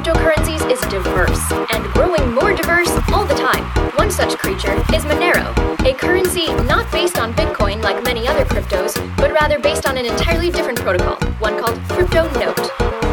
cryptocurrencies is diverse and growing more diverse all the time. One such creature is Monero, a currency not based on Bitcoin like many other cryptos, but rather based on an entirely different protocol, one called CryptoNote.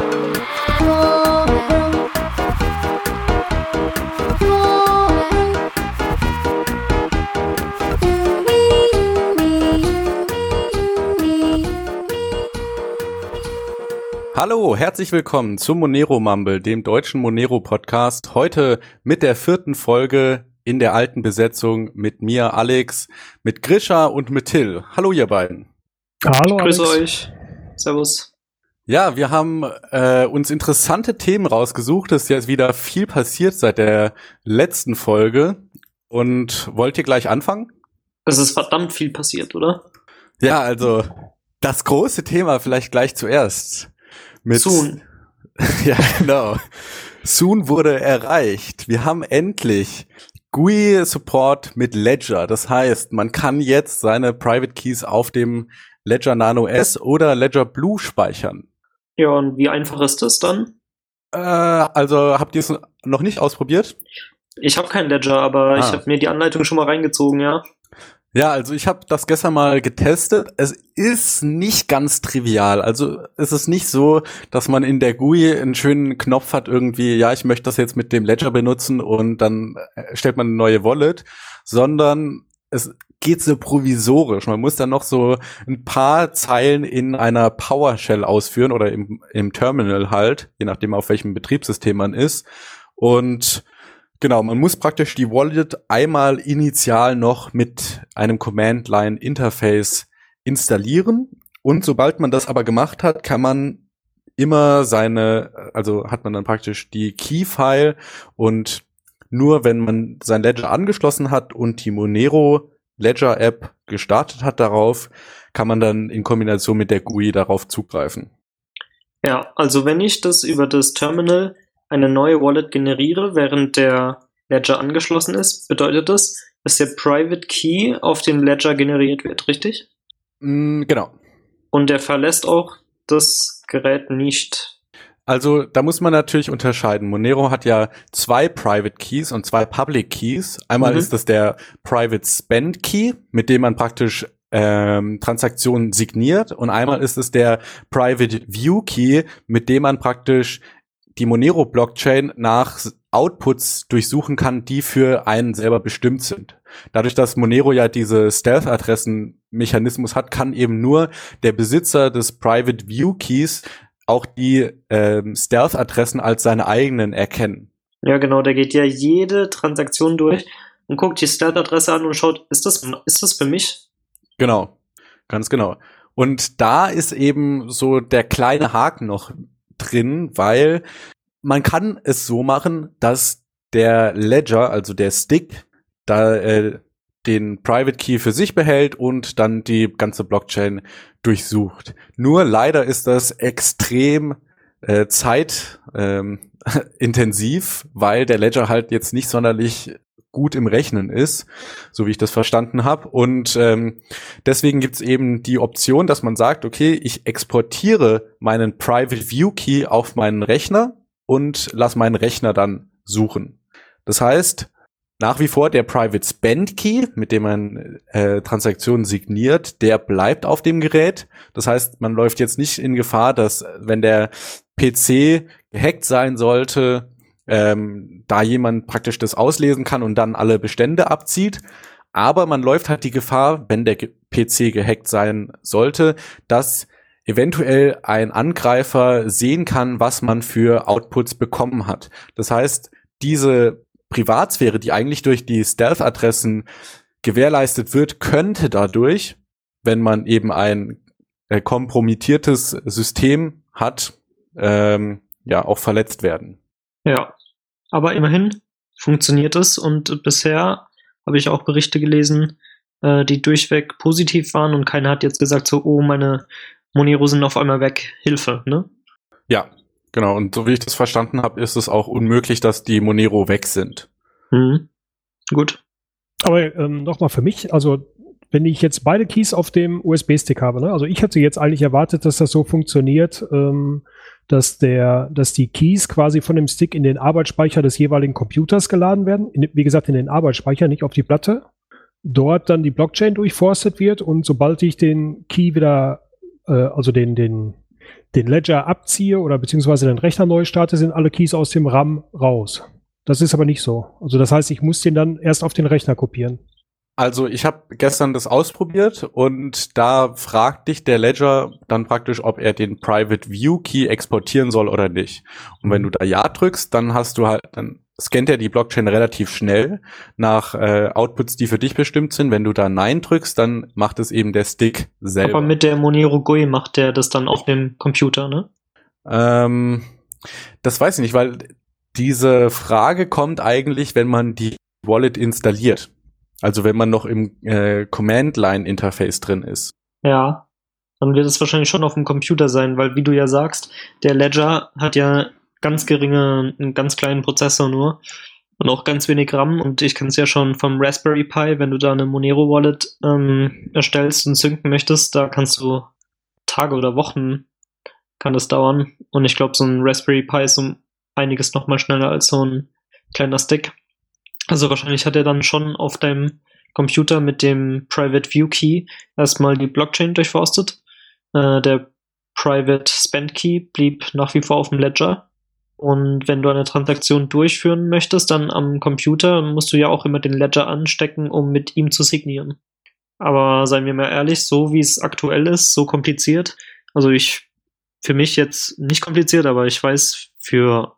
Hallo, herzlich willkommen zum Monero Mumble, dem deutschen Monero-Podcast. Heute mit der 4. Folge in der alten Besetzung mit mir, Alex, mit Grisha und mit Till. Hallo, ihr beiden. Hallo, Alex. Grüß euch. Servus. Ja, wir haben uns interessante Themen rausgesucht. Es ist jetzt wieder viel passiert seit der letzten Folge. Und wollt ihr gleich anfangen? Es ist verdammt viel passiert, oder? Ja, also das große Thema vielleicht gleich zuerst. Mit Soon. Ja, genau. Soon wurde erreicht. Wir haben endlich GUI-Support mit Ledger. Das heißt, man kann jetzt seine Private Keys auf dem Ledger Nano S oder Ledger Blue speichern. Ja, und wie einfach ist das dann? Also habt ihr es noch nicht ausprobiert? Ich habe kein Ledger, aber ich habe mir die Anleitung schon mal reingezogen, ja. Ja, also ich habe das gestern mal getestet. Es ist nicht ganz trivial. Also es ist nicht so, dass man in der GUI einen schönen Knopf hat irgendwie, ja, ich möchte das jetzt mit dem Ledger benutzen und dann stellt man eine neue Wallet, sondern es geht so provisorisch. Man muss dann noch so ein paar Zeilen in einer PowerShell ausführen oder im Terminal halt, je nachdem auf welchem Betriebssystem man ist. Und genau, man muss praktisch die Wallet einmal initial noch mit einem Command-Line-Interface installieren. Und sobald man das aber gemacht hat, kann man immer also hat man dann praktisch die Key-File und nur wenn man sein Ledger angeschlossen hat und die Monero Ledger-App gestartet hat darauf, kann man dann in Kombination mit der GUI darauf zugreifen. Ja, also wenn ich das über das Terminal eine neue Wallet generiere, während der Ledger angeschlossen ist, bedeutet das, dass der Private Key auf dem Ledger generiert wird, richtig? Genau. Und der verlässt auch das Gerät nicht. Also da muss man natürlich unterscheiden. Monero hat ja 2 Private Keys und 2 Public Keys. Einmal ist das der Private Spend Key, mit dem man praktisch Transaktionen signiert, und einmal ist es der Private View Key, mit dem man praktisch die Monero-Blockchain nach Outputs durchsuchen kann, die für einen selber bestimmt sind. Dadurch, dass Monero ja diese Stealth-Adressen-Mechanismus hat, kann eben nur der Besitzer des Private View Keys auch die Stealth-Adressen als seine eigenen erkennen. Ja, genau, der geht ja jede Transaktion durch und guckt die Stealth-Adresse an und schaut, ist das für mich? Genau, ganz genau. Und da ist eben so der kleine Haken noch drin, weil man kann es so machen, dass der Ledger, also der Stick, da den Private Key für sich behält und dann die ganze Blockchain durchsucht. Nur leider ist das extrem zeitintensiv, weil der Ledger halt jetzt nicht sonderlich gut im Rechnen ist, so wie ich das verstanden habe. Und deswegen gibt's eben die Option, dass man sagt, okay, ich exportiere meinen Private View Key auf meinen Rechner und lasse meinen Rechner dann suchen. Das heißt, nach wie vor der Private Spend Key, mit dem man Transaktionen signiert, der bleibt auf dem Gerät. Das heißt, man läuft jetzt nicht in Gefahr, dass, wenn der PC gehackt sein sollte, da jemand praktisch das auslesen kann und dann alle Bestände abzieht. Aber man läuft halt die Gefahr, wenn der PC gehackt sein sollte, dass eventuell ein Angreifer sehen kann, was man für Outputs bekommen hat. Das heißt, diese Privatsphäre, die eigentlich durch die Stealth-Adressen gewährleistet wird, könnte dadurch, wenn man eben ein kompromittiertes System hat, auch verletzt werden. Ja, aber immerhin funktioniert es, und bisher habe ich auch Berichte gelesen, die durchweg positiv waren, und keiner hat jetzt gesagt so, oh, meine Monero sind auf einmal weg, Hilfe, ne? Ja, genau, und so wie ich das verstanden habe, ist es auch unmöglich, dass die Monero weg sind. Gut. Aber nochmal für mich, also wenn ich jetzt beide Keys auf dem USB-Stick habe, ne? Also ich hatte jetzt eigentlich erwartet, dass das so funktioniert, dass die Keys quasi von dem Stick in den Arbeitsspeicher des jeweiligen Computers geladen werden. Wie gesagt, in den Arbeitsspeicher, nicht auf die Platte. Dort dann die Blockchain durchforstet wird und sobald ich den Key wieder, also den Ledger abziehe oder beziehungsweise den Rechner neu starte, sind alle Keys aus dem RAM raus. Das ist aber nicht so. Also das heißt, ich muss den dann erst auf den Rechner kopieren. Also ich habe gestern das ausprobiert und da fragt dich der Ledger dann praktisch, ob er den Private View Key exportieren soll oder nicht. Und wenn du da Ja drückst, dann dann scannt er die Blockchain relativ schnell nach Outputs, die für dich bestimmt sind. Wenn du da Nein drückst, dann macht es eben der Stick selber. Aber mit der Monero GUI macht der das dann auf dem Computer, ne? Das weiß ich nicht, weil diese Frage kommt eigentlich, wenn man die Wallet installiert. Also wenn man noch im Command-Line-Interface drin ist. Ja, dann wird es wahrscheinlich schon auf dem Computer sein, weil wie du ja sagst, der Ledger hat ja einen ganz kleinen Prozessor nur und auch ganz wenig RAM und ich kenne es ja schon vom Raspberry Pi, wenn du da eine Monero Wallet erstellst und synken möchtest, da kannst du Tage oder Wochen kann das dauern und ich glaube, so ein Raspberry Pi ist um einiges nochmal schneller als so ein kleiner Stick. Also wahrscheinlich hat er dann schon auf deinem Computer mit dem Private View Key erstmal die Blockchain durchforstet. Der Private Spend Key blieb nach wie vor auf dem Ledger. Und wenn du eine Transaktion durchführen möchtest, dann am Computer musst du ja auch immer den Ledger anstecken, um mit ihm zu signieren. Aber seien wir mal ehrlich, so wie es aktuell ist, so kompliziert. Also für mich jetzt nicht kompliziert, aber ich weiß für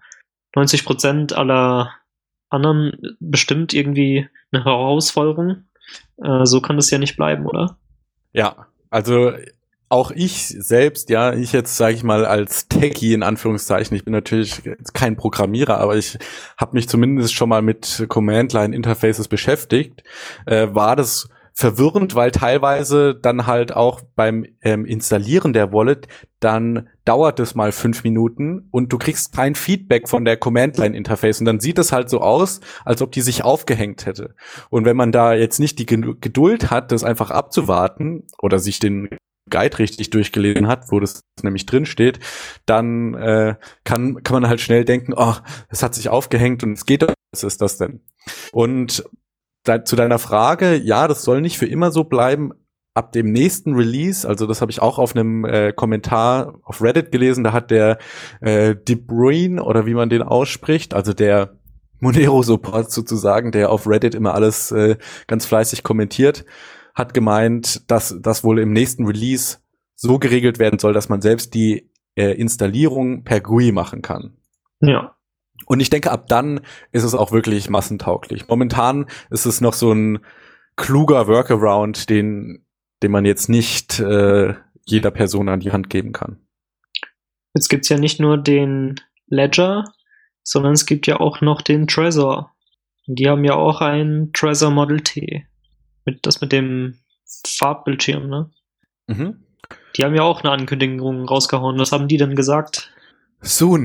90% aller anderen bestimmt irgendwie eine Herausforderung. So kann das ja nicht bleiben, oder? Ja, also auch ich selbst, ja, ich jetzt sage ich mal als Techie in Anführungszeichen, ich bin natürlich kein Programmierer, aber ich habe mich zumindest schon mal mit Command-Line-Interfaces beschäftigt, war das verwirrend, weil teilweise dann halt auch beim Installieren der Wallet, dann dauert es mal 5 Minuten und du kriegst kein Feedback von der Command-Line-Interface und dann sieht es halt so aus, als ob die sich aufgehängt hätte. Und wenn man da jetzt nicht die Geduld hat, das einfach abzuwarten oder sich den Guide richtig durchgelesen hat, wo das nämlich drin steht, dann kann man halt schnell denken, oh, es hat sich aufgehängt und es geht doch, was ist das denn? Und zu deiner Frage, ja, das soll nicht für immer so bleiben. Ab dem nächsten Release, also das habe ich auch auf einem Kommentar auf Reddit gelesen, da hat der De Bruyne oder wie man den ausspricht, also der Monero-Support sozusagen, der auf Reddit immer alles ganz fleißig kommentiert, hat gemeint, dass das wohl im nächsten Release so geregelt werden soll, dass man selbst die Installierung per GUI machen kann. Ja. Und ich denke, ab dann ist es auch wirklich massentauglich. Momentan ist es noch so ein kluger Workaround, den man jetzt nicht jeder Person an die Hand geben kann. Jetzt gibt's ja nicht nur den Ledger, sondern es gibt ja auch noch den Trezor. Und die haben ja auch ein Trezor Model T. Das mit dem Farbbildschirm, ne? Mhm. Die haben ja auch eine Ankündigung rausgehauen. Was haben die denn gesagt? Soon.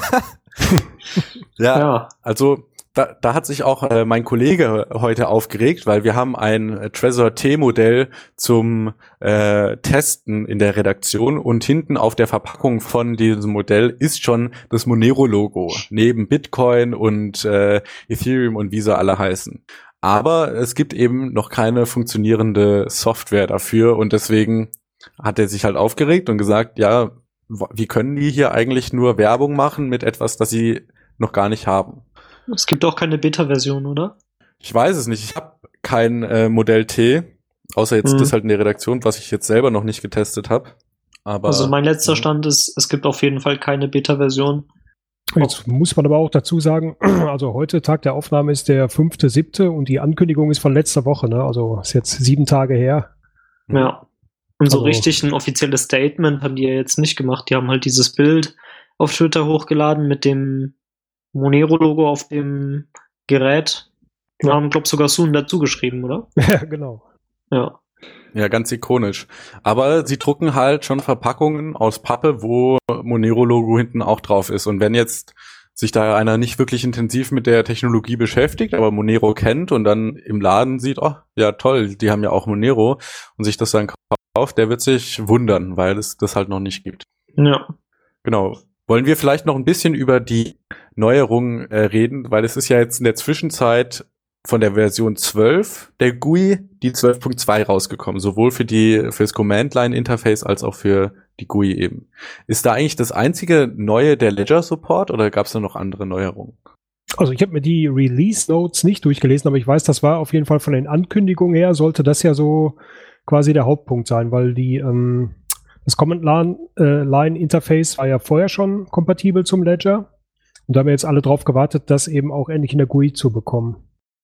Ja, also da hat sich auch mein Kollege heute aufgeregt, weil wir haben ein Trezor T-Modell zum Testen in der Redaktion und hinten auf der Verpackung von diesem Modell ist schon das Monero-Logo, neben Bitcoin und Ethereum und wie sie alle heißen. Aber es gibt eben noch keine funktionierende Software dafür und deswegen hat er sich halt aufgeregt und gesagt, ja, wie können die hier eigentlich nur Werbung machen mit etwas, das sie noch gar nicht haben? Es gibt auch keine Beta-Version, oder? Ich weiß es nicht. Ich habe kein Modell T, außer jetzt das halt in der Redaktion, was ich jetzt selber noch nicht getestet habe. Aber also mein letzter Stand ist, es gibt auf jeden Fall keine Beta-Version. Jetzt muss man aber auch dazu sagen, also heute Tag der Aufnahme ist der 5.7. und die Ankündigung ist von letzter Woche, ne? Also ist jetzt 7 Tage her. Ja. Und so Also richtig ein offizielles Statement haben die ja jetzt nicht gemacht. Die haben halt dieses Bild auf Twitter hochgeladen mit dem Monero-Logo auf dem Gerät. Wir haben, glaube ich, sogar Soon dazu geschrieben, oder? Ja, genau. Ja. Ja, ganz ikonisch. Aber sie drucken halt schon Verpackungen aus Pappe, wo Monero-Logo hinten auch drauf ist. Und wenn jetzt, sich da einer nicht wirklich intensiv mit der Technologie beschäftigt, aber Monero kennt und dann im Laden sieht, oh, ja toll, die haben ja auch Monero und sich das dann kauft, der wird sich wundern, weil es das halt noch nicht gibt. Ja. Genau. Wollen wir vielleicht noch ein bisschen über die Neuerungen reden, weil es ist ja jetzt in der Zwischenzeit von der Version 12 der GUI die 12.2 rausgekommen, sowohl für das Command-Line-Interface als auch für die GUI eben. Ist da eigentlich das einzige Neue der Ledger-Support oder gab es da noch andere Neuerungen? Also ich habe mir die Release-Notes nicht durchgelesen, aber ich weiß, das war auf jeden Fall von den Ankündigungen her, sollte das ja so quasi der Hauptpunkt sein, weil das Command-Line-Interface war ja vorher schon kompatibel zum Ledger und da haben wir jetzt alle drauf gewartet, das eben auch endlich in der GUI zu bekommen.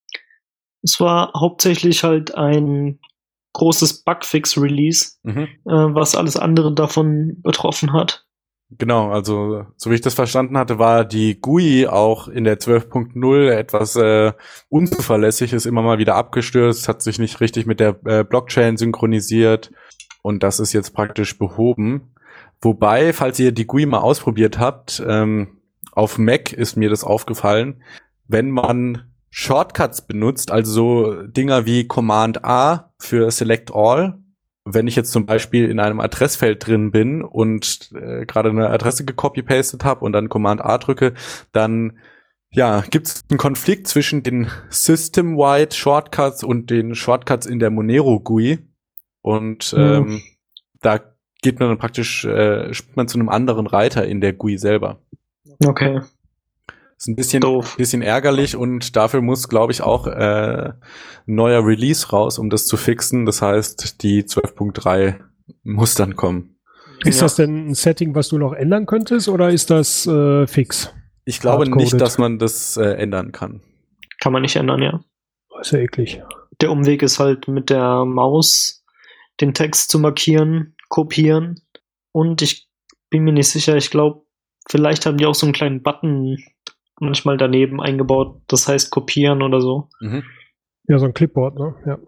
Es war hauptsächlich halt ein großes Bugfix-Release, was alles andere davon betroffen hat. Genau, also so wie ich das verstanden hatte, war die GUI auch in der 12.0 etwas unzuverlässig, ist immer mal wieder abgestürzt, hat sich nicht richtig mit der Blockchain synchronisiert und das ist jetzt praktisch behoben. Wobei, falls ihr die GUI mal ausprobiert habt, auf Mac ist mir das aufgefallen, wenn man Shortcuts benutzt, also so Dinger wie Command A für Select All. Wenn ich jetzt zum Beispiel in einem Adressfeld drin bin und gerade eine Adresse gecopy-pastet habe und dann Command A drücke, dann gibt es einen Konflikt zwischen den System-wide Shortcuts und den Shortcuts in der Monero GUI. Und da geht man dann praktisch, spielt man zu einem anderen Reiter in der GUI selber. Okay. Ist ein bisschen ärgerlich und dafür muss, glaube ich, auch ein neuer Release raus, um das zu fixen. Das heißt, die 12.3 muss dann kommen. Ist das denn ein Setting, was du noch ändern könntest oder ist das fix? Ich glaube nicht, dass man das ändern kann. Kann man nicht ändern, ja. Ist ja eklig. Der Umweg ist halt mit der Maus den Text zu markieren, kopieren und ich bin mir nicht sicher, ich glaube, vielleicht haben die auch so einen kleinen Button manchmal daneben eingebaut, das heißt kopieren oder so. Mhm. Ja, so ein Clipboard, ne? Ja.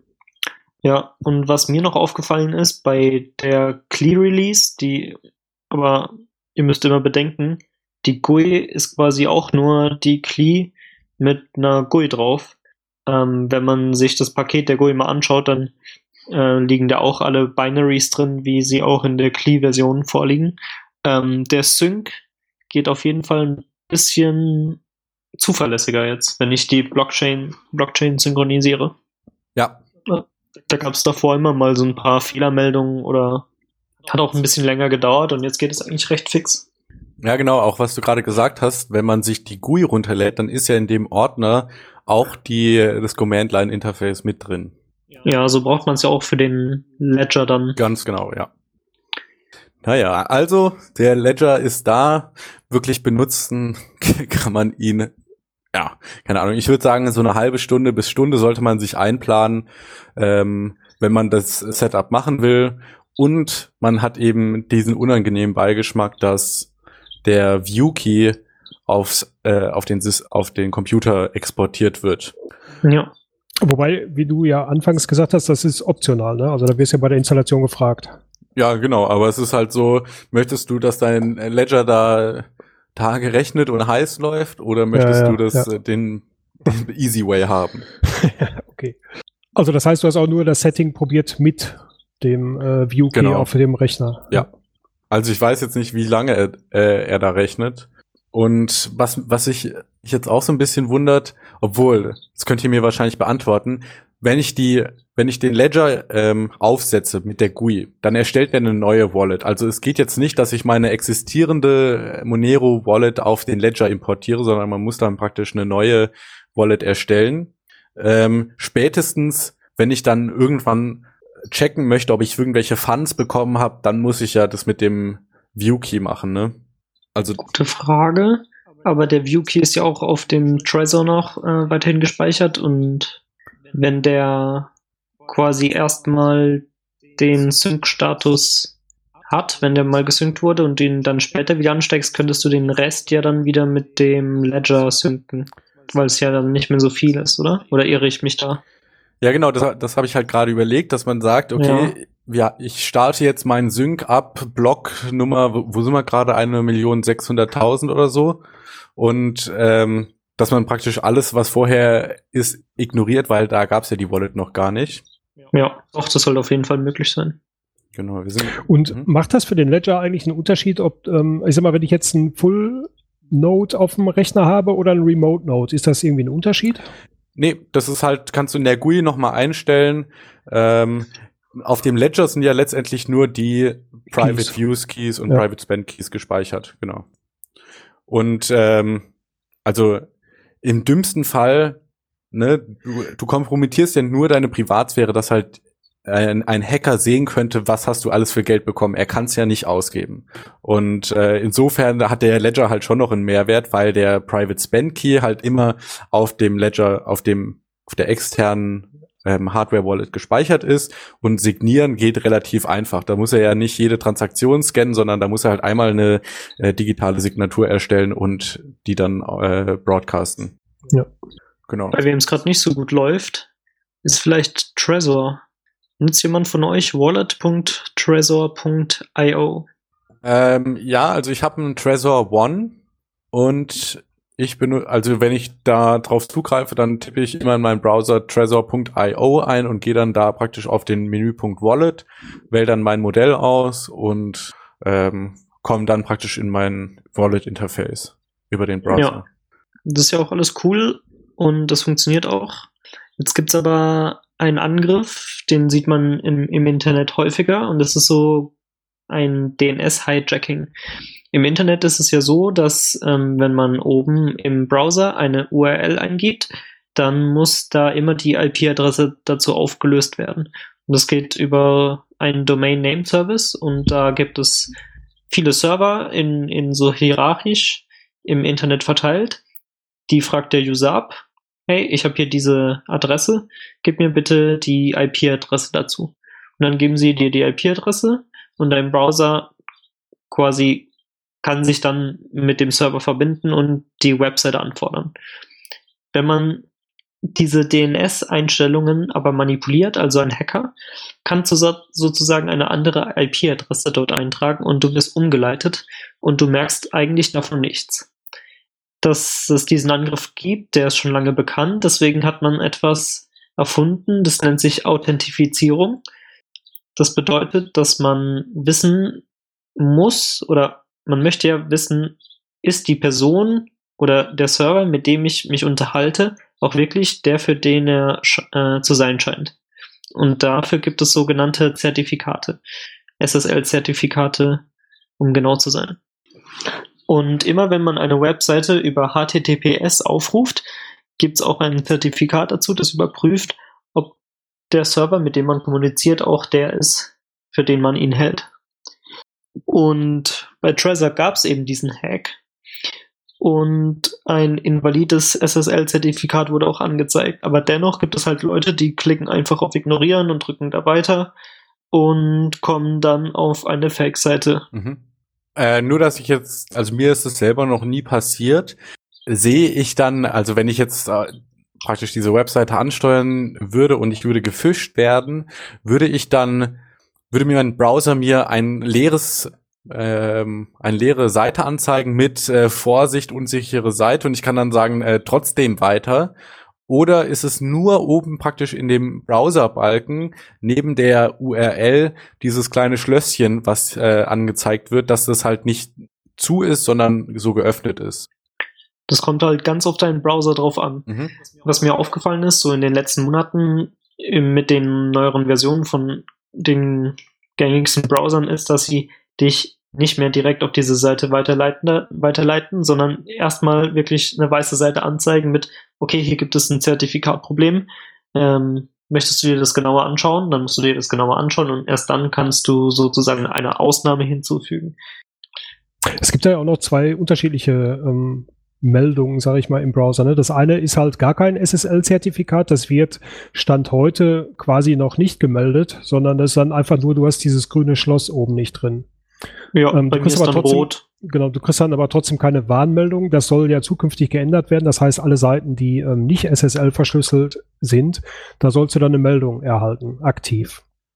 Ja, und was mir noch aufgefallen ist, bei der CLI-Release, aber ihr müsst immer bedenken, die GUI ist quasi auch nur die CLI mit einer GUI drauf. Wenn man sich das Paket der GUI mal anschaut, dann liegen da auch alle Binaries drin, wie sie auch in der CLI-Version vorliegen. Der Sync geht auf jeden Fall ein bisschen zuverlässiger jetzt, wenn ich die Blockchain synchronisiere. Ja. Da gab es davor immer mal so ein paar Fehlermeldungen oder hat auch ein bisschen länger gedauert und jetzt geht es eigentlich recht fix. Ja, genau, auch was du gerade gesagt hast, wenn man sich die GUI runterlädt, dann ist ja in dem Ordner auch das Command-Line-Interface mit drin. Ja, so braucht man es ja auch für den Ledger dann. Ganz genau, ja. Naja, also der Ledger ist da, wirklich benutzen kann man ihn, keine Ahnung, ich würde sagen, so eine halbe Stunde bis Stunde sollte man sich einplanen, wenn man das Setup machen will und man hat eben diesen unangenehmen Beigeschmack, dass der View-Key auf den Computer exportiert wird. Ja. Wobei, wie du ja anfangs gesagt hast, das ist optional, ne? Also da wirst du ja bei der Installation gefragt. Ja, genau, aber es ist halt so, möchtest du, dass dein Ledger da tagerechnet und heiß läuft oder möchtest du das den Easy Way haben? Okay. Also das heißt, du hast auch nur das Setting probiert mit dem View-Key auf dem Rechner. Ja. Also ich weiß jetzt nicht, wie lange er da rechnet. Und was ich jetzt auch so ein bisschen wundert, obwohl, das könnt ihr mir wahrscheinlich beantworten, wenn ich den Ledger aufsetze mit der GUI, dann erstellt er eine neue Wallet. Also es geht jetzt nicht, dass ich meine existierende Monero Wallet auf den Ledger importiere, sondern man muss dann praktisch eine neue Wallet erstellen. Spätestens, wenn ich dann irgendwann checken möchte, ob ich irgendwelche Funds bekommen habe, dann muss ich ja das mit dem View-Key machen, ne? Also gute Frage, aber der View-Key ist ja auch auf dem Trezor noch weiterhin gespeichert und wenn der quasi erstmal den Sync-Status hat, wenn der mal gesynkt wurde und den dann später wieder ansteckst, könntest du den Rest ja dann wieder mit dem Ledger synken, weil es ja dann nicht mehr so viel ist, oder? Oder irre ich mich da? Ja, genau, das habe ich halt gerade überlegt, dass man sagt, okay, ich starte jetzt meinen Sync ab, Blocknummer, wo sind wir gerade, 1.600.000 oder so. und dass man praktisch alles, was vorher ist, ignoriert, weil da gab es ja die Wallet noch gar nicht. Ja, doch, das soll auf jeden Fall möglich sein. Genau. Und macht das für den Ledger eigentlich einen Unterschied, ob, ich sag mal, wenn ich jetzt einen Full-Node auf dem Rechner habe oder einen Remote-Node, ist das irgendwie ein Unterschied? Nee, das ist halt, kannst du in der GUI nochmal einstellen. Auf dem Ledger sind ja letztendlich nur die Private Use Keys und Private Spend Keys gespeichert, genau. Und also im dümmsten Fall, ne, du kompromittierst ja nur deine Privatsphäre, dass halt ein Hacker sehen könnte, was hast du alles für Geld bekommen. Er kann es ja nicht ausgeben. Und insofern hat der Ledger halt schon noch einen Mehrwert, weil der Private Spend Key halt immer auf dem Ledger, auf der externen Hardware-Wallet gespeichert ist, und signieren geht relativ einfach. Da muss er ja nicht jede Transaktion scannen, sondern da muss er halt einmal eine digitale Signatur erstellen und die dann broadcasten. Ja. Genau. Bei wem es gerade nicht so gut läuft, ist vielleicht Trezor. Nutzt jemand von euch wallet.trezor.io? Ja, also ich habe einen Trezor One und also wenn ich da drauf zugreife, dann tippe ich immer in meinem Browser trezor.io ein und gehe dann da praktisch auf den Menüpunkt Wallet, wähle dann mein Modell aus und komme dann praktisch in mein Wallet-Interface über den Browser. Ja, das ist ja auch alles cool und das funktioniert auch. Jetzt gibt's aber einen Angriff, den sieht man im Internet häufiger, und das ist so ein DNS-Hijacking. Im Internet ist es ja so, dass wenn man oben im Browser eine URL eingibt, dann muss da immer die IP-Adresse dazu aufgelöst werden. Und das geht über einen Domain-Name-Service, und da gibt es viele Server in so hierarchisch im Internet verteilt. Die fragt der User ab: Hey, ich habe hier diese Adresse, gib mir bitte die IP-Adresse dazu. Und dann geben sie dir die IP-Adresse, und dein Browser quasi kann sich dann mit dem Server verbinden und die Webseite anfordern. Wenn man diese DNS-Einstellungen aber manipuliert, also ein Hacker, kann sozusagen eine andere IP-Adresse dort eintragen, und du wirst umgeleitet und du merkst eigentlich davon nichts. Dass es diesen Angriff gibt, der ist schon lange bekannt, deswegen hat man etwas erfunden, das nennt sich Authentifizierung. Das bedeutet, dass man wissen muss, oder man möchte ja wissen, ist die Person oder der Server, mit dem ich mich unterhalte, auch wirklich der, für den er zu sein scheint. Und dafür gibt es sogenannte Zertifikate, SSL-Zertifikate, um genau zu sein. Und immer wenn man eine Webseite über HTTPS aufruft, gibt es auch ein Zertifikat dazu, das überprüft, ob der Server, mit dem man kommuniziert, auch der ist, für den man ihn hält. Und bei Trezor gab es eben diesen Hack. Und ein invalides SSL-Zertifikat wurde auch angezeigt. Aber dennoch gibt es halt Leute, die klicken einfach auf Ignorieren und drücken da weiter und kommen dann auf eine Fake-Seite. Mhm. Nur, dass ich jetzt, also mir ist es selber noch nie passiert, sehe ich dann, also wenn ich jetzt praktisch diese Webseite ansteuern würde und ich würde gefischt werden, würde mir mein Browser eine leere Seite anzeigen mit Vorsicht, unsichere Seite, und ich kann dann sagen, trotzdem weiter. Oder ist es nur oben praktisch in dem Browserbalken neben der URL dieses kleine Schlösschen, was angezeigt wird, dass das halt nicht zu ist, sondern so geöffnet ist? Das kommt halt ganz auf deinen Browser drauf an. Mhm. Was mir aufgefallen ist, so in den letzten Monaten mit den neueren Versionen von den gängigsten Browsern, ist, dass sie dich nicht mehr direkt auf diese Seite weiterleiten, sondern erstmal wirklich eine weiße Seite anzeigen mit: Okay, hier gibt es ein Zertifikatproblem. Möchtest du dir das genauer anschauen? Dann musst du dir das genauer anschauen, und erst dann kannst du sozusagen eine Ausnahme hinzufügen. Es gibt ja auch noch zwei unterschiedliche Meldungen, sage ich mal, im Browser. Ne? Das eine ist halt gar kein SSL-Zertifikat, das wird Stand heute quasi noch nicht gemeldet, sondern das ist dann einfach nur, du hast dieses grüne Schloss oben nicht drin. Ja, bei mir ist dann rot. Genau, du kriegst dann aber trotzdem keine Warnmeldung. Das soll ja zukünftig geändert werden. Das heißt, alle Seiten, die nicht SSL verschlüsselt sind, da sollst du dann eine Meldung erhalten, aktiv.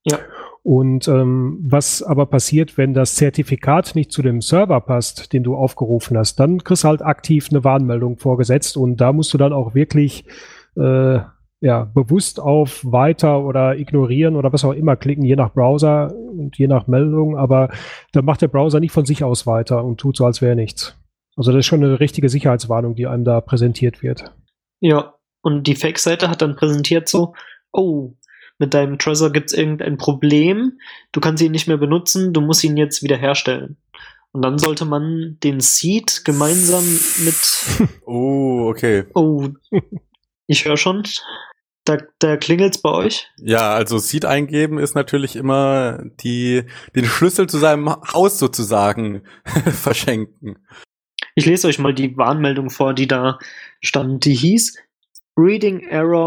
Ja. Und was aber passiert, wenn das Zertifikat nicht zu dem Server passt, den du aufgerufen hast, dann kriegst du halt aktiv eine Warnmeldung vorgesetzt und da musst du dann auch wirklich bewusst auf Weiter oder Ignorieren oder was auch immer klicken, je nach Browser und je nach Meldung, aber da macht der Browser nicht von sich aus weiter und tut so, als wäre nichts. Also das ist schon eine richtige Sicherheitswarnung, die einem da präsentiert wird. Ja, und die Fake-Seite hat dann präsentiert so, oh, mit deinem Trezor gibt es irgendein Problem, du kannst ihn nicht mehr benutzen, du musst ihn jetzt wieder herstellen. Und dann sollte man den Seed gemeinsam mit... Oh, okay. Oh, ich höre schon, da klingelt's bei euch. Ja, also Seed eingeben ist natürlich immer den Schlüssel zu seinem Haus sozusagen verschenken. Ich lese euch mal die Warnmeldung vor, die da stand. Die hieß Reading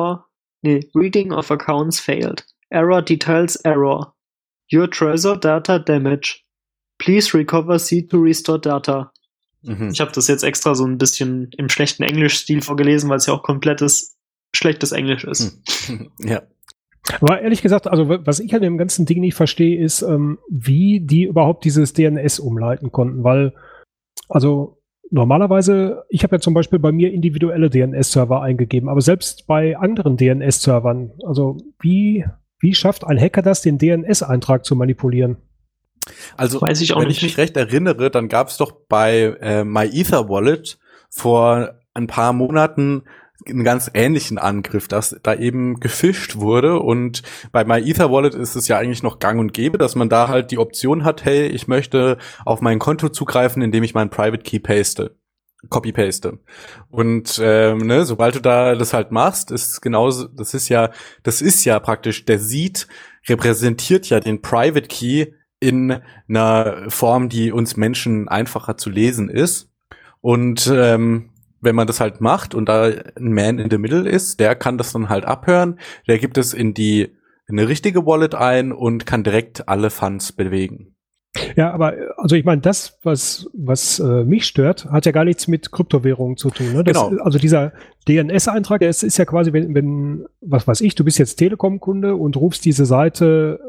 of accounts failed. Error details error. Your Trezor data damage. Please recover Seed to restore data. Mhm. Ich habe das jetzt extra so ein bisschen im schlechten Englisch-Stil vorgelesen, weil es ja auch komplettes schlechtes Englisch ist. Ja. Aber ehrlich gesagt, also was ich an dem ganzen Ding nicht verstehe, ist, wie die überhaupt dieses DNS umleiten konnten, weil, also normalerweise, ich habe ja zum Beispiel bei mir individuelle DNS-Server eingegeben, aber selbst bei anderen DNS-Servern, also wie schafft ein Hacker das, den DNS-Eintrag zu manipulieren? Also, Weiß ich auch wenn nicht. ich mich recht erinnere, dann gab es doch bei MyEtherWallet vor ein paar Monaten einen ganz ähnlichen Angriff, dass da eben gefischt wurde, und bei MyEtherWallet ist es ja eigentlich noch gang und gäbe, dass man da halt die Option hat, hey, ich möchte auf mein Konto zugreifen, indem ich meinen Private Key copy-paste. Und sobald du da das halt machst, ist genauso, das ist ja praktisch, der Seed repräsentiert ja den Private Key in einer Form, die uns Menschen einfacher zu lesen ist. Und wenn man das halt macht und da ein Man in the Middle ist, der kann das dann halt abhören, der gibt es in eine richtige Wallet ein und kann direkt alle Funds bewegen. Ja, aber also ich meine, das, was mich stört, hat ja gar nichts mit Kryptowährungen zu tun. Ne? Genau. Also dieser DNS-Eintrag, der ist ja quasi, wenn, was weiß ich, du bist jetzt Telekom-Kunde und rufst diese Seite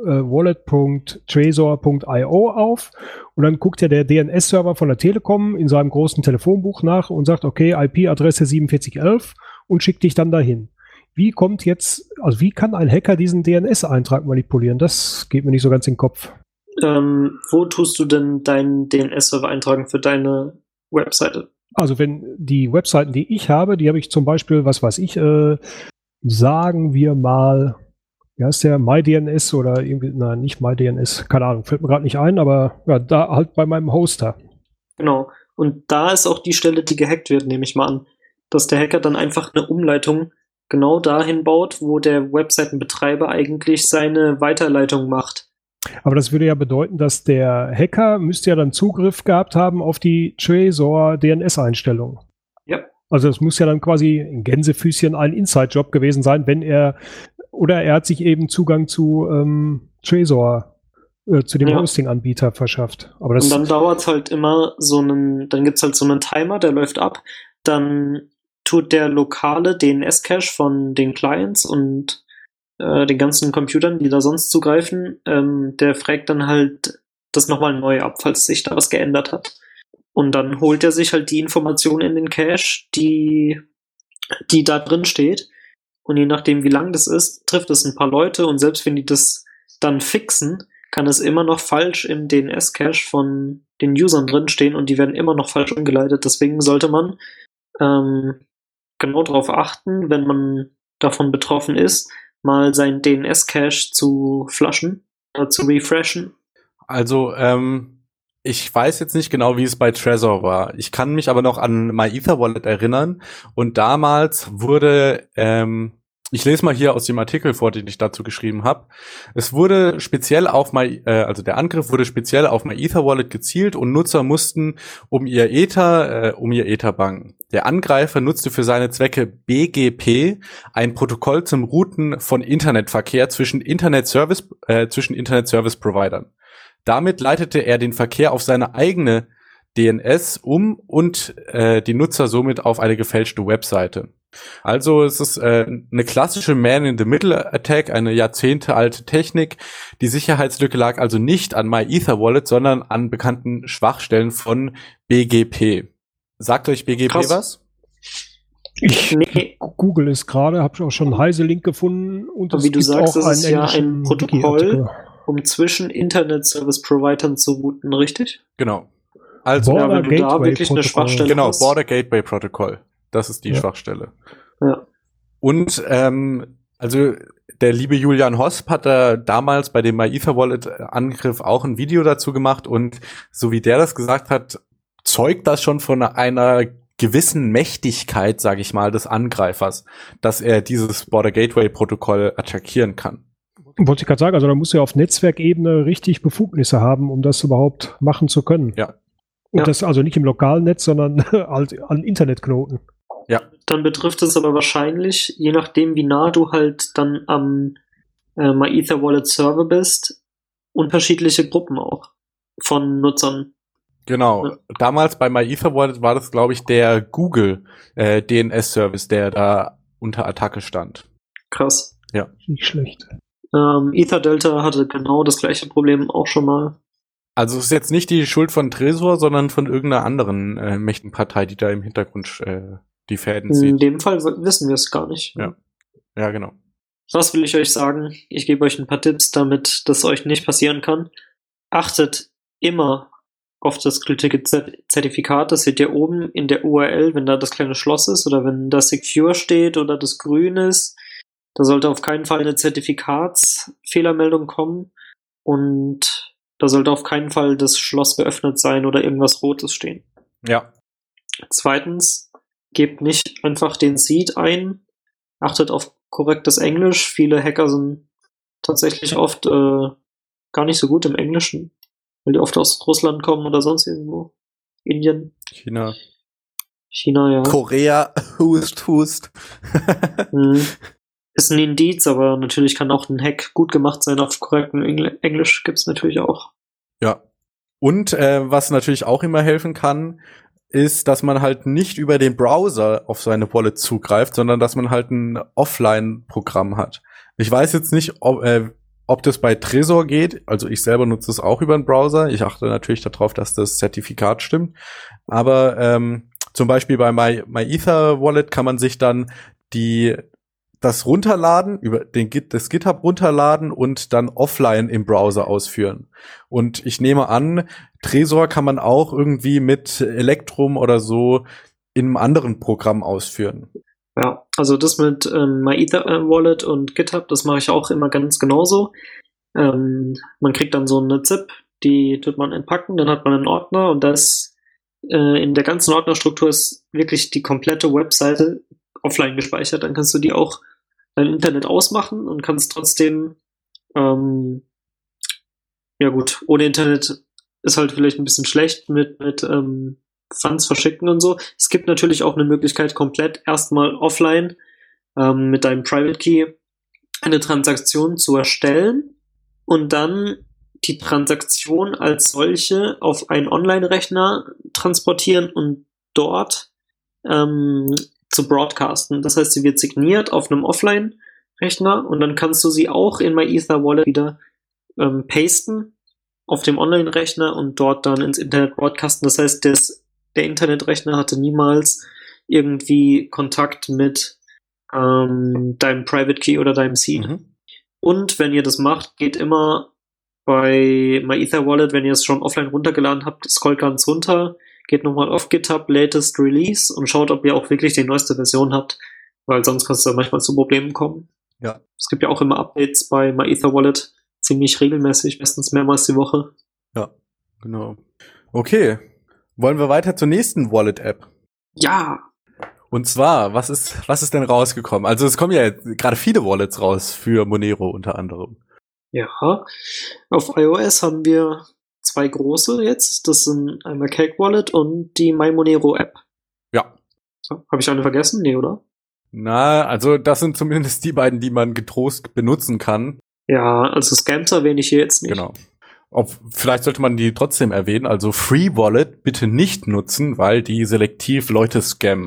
wallet.trezor.io auf und dann guckt ja der DNS-Server von der Telekom in seinem großen Telefonbuch nach und sagt, okay, IP-Adresse 4711 und schickt dich dann dahin. Wie kann ein Hacker diesen DNS-Eintrag manipulieren? Das geht mir nicht so ganz in den Kopf. Wo tust du denn deinen DNS-Server eintragen für deine Webseite? Also wenn die Webseiten, die ich habe, die habe ich zum Beispiel, was weiß ich, sagen wir mal, wie heißt der, MyDNS oder irgendwie, nein, nicht MyDNS, keine Ahnung, fällt mir gerade nicht ein, aber ja, da halt bei meinem Hoster. Genau. Und da ist auch die Stelle, die gehackt wird, nehme ich mal an. Dass der Hacker dann einfach eine Umleitung genau dahin baut, wo der Webseitenbetreiber eigentlich seine Weiterleitung macht. Aber das würde ja bedeuten, dass der Hacker müsste ja dann Zugriff gehabt haben auf die Trezor DNS-Einstellung. Ja. Also das muss ja dann quasi in Gänsefüßchen ein Inside-Job gewesen sein, wenn er hat sich eben Zugang zu Trezor, zu dem Hosting-Anbieter verschafft. Aber das, und dann dauert es halt immer dann gibt es halt so einen Timer, der läuft ab, dann tut der lokale DNS-Cache von den Clients und den ganzen Computern, die da sonst zugreifen, der fragt dann halt das nochmal neu ab, falls sich da was geändert hat. Und dann holt er sich halt die Information in den Cache, die da drin steht. Und je nachdem, wie lang das ist, trifft es ein paar Leute. Und selbst wenn die das dann fixen, kann es immer noch falsch im DNS-Cache von den Usern drinstehen und die werden immer noch falsch umgeleitet. Deswegen sollte man genau darauf achten, wenn man davon betroffen ist, mal seinen DNS-Cache zu flushen, zu refreshen. Also, ich weiß jetzt nicht genau, wie es bei Trezor war. Ich kann mich aber noch an MyEtherWallet erinnern. Und damals wurde, ich lese mal hier aus dem Artikel vor, den ich dazu geschrieben habe. Es wurde speziell auf der Angriff wurde speziell auf MyEtherWallet gezielt und Nutzer mussten um ihr Ether bangen. Der Angreifer nutzte für seine Zwecke BGP, ein Protokoll zum Routen von Internetverkehr zwischen Internet-Service-Providern. Damit leitete er den Verkehr auf seine eigene DNS um und die Nutzer somit auf eine gefälschte Webseite. Also es ist eine klassische Man-in-the-Middle-Attack, eine jahrzehntealte Technik. Die Sicherheitslücke lag also nicht an MyEtherWallet, sondern an bekannten Schwachstellen von BGP. Sagt euch BGP Krass. was? Ich Nee. google es gerade, habe auch schon einen Heise-Link gefunden. Und Aber wie du sagst, auch es ist einen ja ein englischen Protokoll, Wiki-Artikel. um zwischen Internet-Service-Providern zu routen, richtig? Genau. Also Border wenn du da Gateway wirklich eine Protocol. Schwachstelle genau, hast. Border Gateway Protocol. Das ist die Ja. Schwachstelle. Ja. Und also der liebe Julian Hosp hat da damals bei dem MyEtherWallet-Angriff auch ein Video dazu gemacht und so wie der das gesagt hat, zeugt das schon von einer gewissen Mächtigkeit, sage ich mal, des Angreifers, dass er dieses Border Gateway Protokoll attackieren kann. Wollte ich gerade sagen, also da muss ja auf Netzwerkebene richtig Befugnisse haben, um das überhaupt machen zu können. Ja. Und Ja. das also nicht im lokalen Netz, sondern halt an Internetknoten. Dann betrifft es aber wahrscheinlich, je nachdem wie nah du halt dann am MyEtherWallet Server bist, unterschiedliche Gruppen auch von Nutzern. Genau. Ja. Damals bei MyEtherWallet war das, glaube ich, der Google DNS-Service, der da unter Attacke stand. Krass. Nicht schlecht. EtherDelta hatte genau das gleiche Problem auch schon mal. Also es ist jetzt nicht die Schuld von Tresor, sondern von irgendeiner anderen mächtigen Partei, die da im Hintergrund die Fäden In zieht. dem Fall wissen wir es gar nicht. Ja. Ja, genau. Was will ich euch sagen? Ich gebe euch ein paar Tipps, damit das euch nicht passieren kann. Achtet immer auf das gültige Zertifikat. Das seht ihr oben in der URL, wenn da das kleine Schloss ist oder wenn da Secure steht oder das grün ist. Da sollte auf keinen Fall eine Zertifikatsfehlermeldung kommen und da sollte auf keinen Fall das Schloss geöffnet sein oder irgendwas Rotes stehen. Ja. Zweitens, gebt nicht einfach den Seed ein. Achtet auf korrektes Englisch. Viele Hacker sind tatsächlich oft gar nicht so gut im Englischen, weil die oft aus Russland kommen oder sonst irgendwo. Indien, China. China, ja. Korea, hust. Hm. Ist ein Indiz, aber natürlich kann auch ein Hack gut gemacht sein auf korrektem Englisch. Gibt's natürlich auch. Ja. Und was natürlich auch immer helfen kann, ist, dass man halt nicht über den Browser auf seine Wallet zugreift, sondern dass man halt ein Offline-Programm hat. Ich weiß jetzt nicht, ob das bei Trezor geht. Also ich selber nutze es auch über den Browser. Ich achte natürlich darauf, dass das Zertifikat stimmt. Aber zum Beispiel bei MyEtherWallet kann man sich dann das runterladen, über das GitHub runterladen und dann offline im Browser ausführen. Und ich nehme an, Trezor kann man auch irgendwie mit Electrum oder so in einem anderen Programm ausführen. Ja, also das mit MyEtherWallet und GitHub, das mache ich auch immer ganz genauso. Man kriegt dann so eine ZIP, die tut man entpacken, dann hat man einen Ordner und das in der ganzen Ordnerstruktur ist wirklich die komplette Webseite offline gespeichert. Dann kannst du die auch dein Internet ausmachen und kannst trotzdem ja gut, ohne Internet ist halt vielleicht ein bisschen schlecht mit Funds verschicken und so. Es gibt natürlich auch eine Möglichkeit, komplett erstmal offline mit deinem Private Key eine Transaktion zu erstellen und dann die Transaktion als solche auf einen Online-Rechner transportieren und dort zu broadcasten. Das heißt, sie wird signiert auf einem Offline-Rechner und dann kannst du sie auch in MyEtherWallet wieder pasten auf dem Online-Rechner und dort dann ins Internet broadcasten. Das heißt, der Internetrechner hatte niemals irgendwie Kontakt mit deinem Private Key oder deinem Seed. Mhm. Und wenn ihr das macht, geht immer bei MyEtherWallet, wenn ihr es schon offline runtergeladen habt, scrollt ganz runter, geht nochmal auf GitHub Latest Release und schaut, ob ihr auch wirklich die neueste Version habt, weil sonst kann es da manchmal zu Problemen kommen. Ja. Es gibt ja auch immer Updates bei MyEtherWallet, ziemlich regelmäßig, meistens mehrmals die Woche. Ja, genau. Okay. Wollen wir weiter zur nächsten Wallet-App? Ja, Und zwar, was ist denn rausgekommen? Also es kommen ja jetzt gerade viele Wallets raus für Monero unter anderem. ja. Auf iOS haben wir 2 große jetzt. Das sind einmal Cake Wallet und die MyMonero App. Ja. Habe ich eine vergessen? Nee, oder? Na, also das sind zumindest die beiden, die man getrost benutzen kann. Ja, also Scams erwähne ich hier jetzt nicht. Genau. Vielleicht sollte man die trotzdem erwähnen. Also Free Wallet bitte nicht nutzen, weil die selektiv Leute scammen.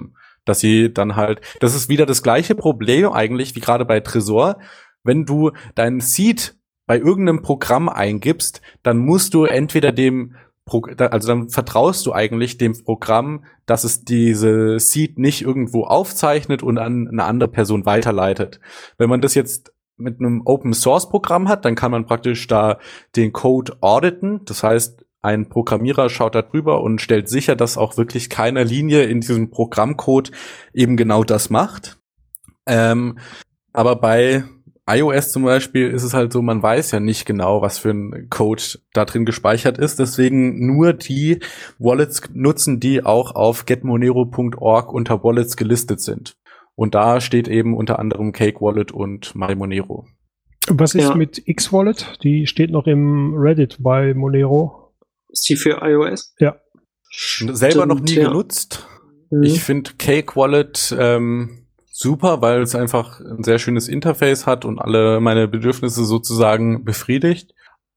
dass sie dann halt, das ist wieder das gleiche Problem eigentlich wie gerade bei Trezor. Wenn du deinen Seed bei irgendeinem Programm eingibst, dann musst du entweder dann vertraust du eigentlich dem Programm, dass es diese Seed nicht irgendwo aufzeichnet und an eine andere Person weiterleitet. Wenn man das jetzt mit einem Open-Source-Programm hat, dann kann man praktisch da den Code auditen. Das heißt, ein Programmierer schaut da drüber und stellt sicher, dass auch wirklich keine Linie in diesem Programmcode eben genau das macht. Aber bei iOS zum Beispiel ist es halt so, man weiß ja nicht genau, was für ein Code da drin gespeichert ist. Deswegen nur die Wallets nutzen, die auch auf getmonero.org unter Wallets gelistet sind. Und da steht eben unter anderem Cake Wallet und MyMonero. Was ist mit X-Wallet? Die steht noch im Reddit bei Monero. Ist die für iOS? Ja. Selber noch nie genutzt. Ich finde Cake Wallet super, weil es einfach ein sehr schönes Interface hat und alle meine Bedürfnisse sozusagen befriedigt.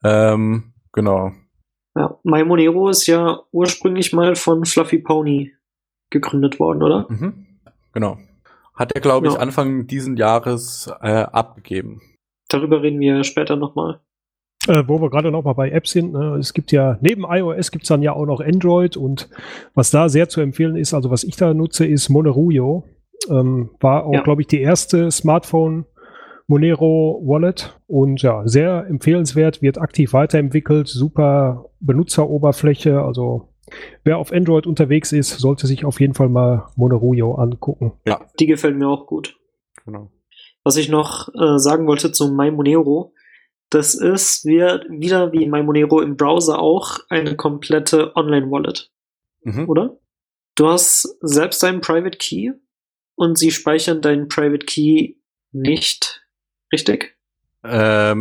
Genau. Ja, MyMonero ist ja ursprünglich mal von Fluffy Pony gegründet worden, oder? Genau. Hat er, glaube ich, Anfang diesen Jahres abgegeben. Darüber reden wir später nochmal. Wo wir gerade noch mal bei Apps sind, ne? Es gibt ja, neben iOS gibt es dann ja auch noch Android, und was da sehr zu empfehlen ist, also was ich da nutze, ist Monerujo. War auch, glaube ich, die erste Smartphone Monero Wallet, und ja, sehr empfehlenswert, wird aktiv weiterentwickelt, super Benutzeroberfläche, also wer auf Android unterwegs ist, sollte sich auf jeden Fall mal Monerujo angucken. Ja, die gefällt mir auch gut. Genau. Was ich noch sagen wollte zu MyMonero, das ist wieder wie MyMonero im Browser auch eine komplette Online-Wallet, oder? Du hast selbst deinen Private Key und sie speichern deinen Private Key nicht, richtig? Das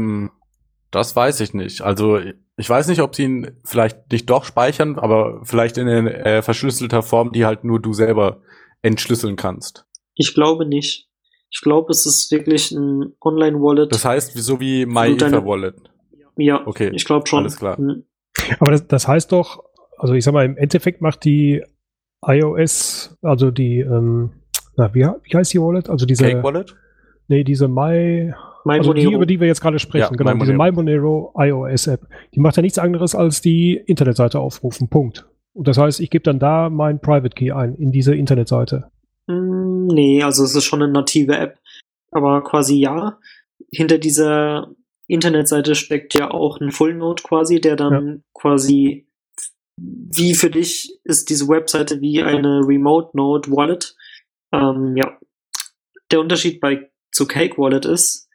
weiß ich nicht. Also ich weiß nicht, ob sie ihn vielleicht nicht doch speichern, aber vielleicht in verschlüsselter Form, die halt nur du selber entschlüsseln kannst. Ich glaube nicht. Ich glaube, es ist wirklich ein Online-Wallet. Das heißt, so wie MyEtherWallet. Ja, okay, ich glaube schon. Alles klar. Aber das heißt doch, also ich sag mal, im Endeffekt macht die iOS, also die, wie heißt die Wallet? Also diese Cake Wallet? Nee, diese also die, über die wir jetzt gerade sprechen, genau, diese MyMonero iOS-App, die macht ja nichts anderes als die Internetseite aufrufen, Punkt. Und das heißt, ich gebe dann da mein Private Key ein, in diese Internetseite. Nee, also es ist schon eine native App, aber quasi ja. Hinter dieser Internetseite steckt ja auch ein Full Node quasi, der dann quasi, wie für dich ist diese Webseite wie eine Remote Node Wallet. Der Unterschied zu Cake Wallet ist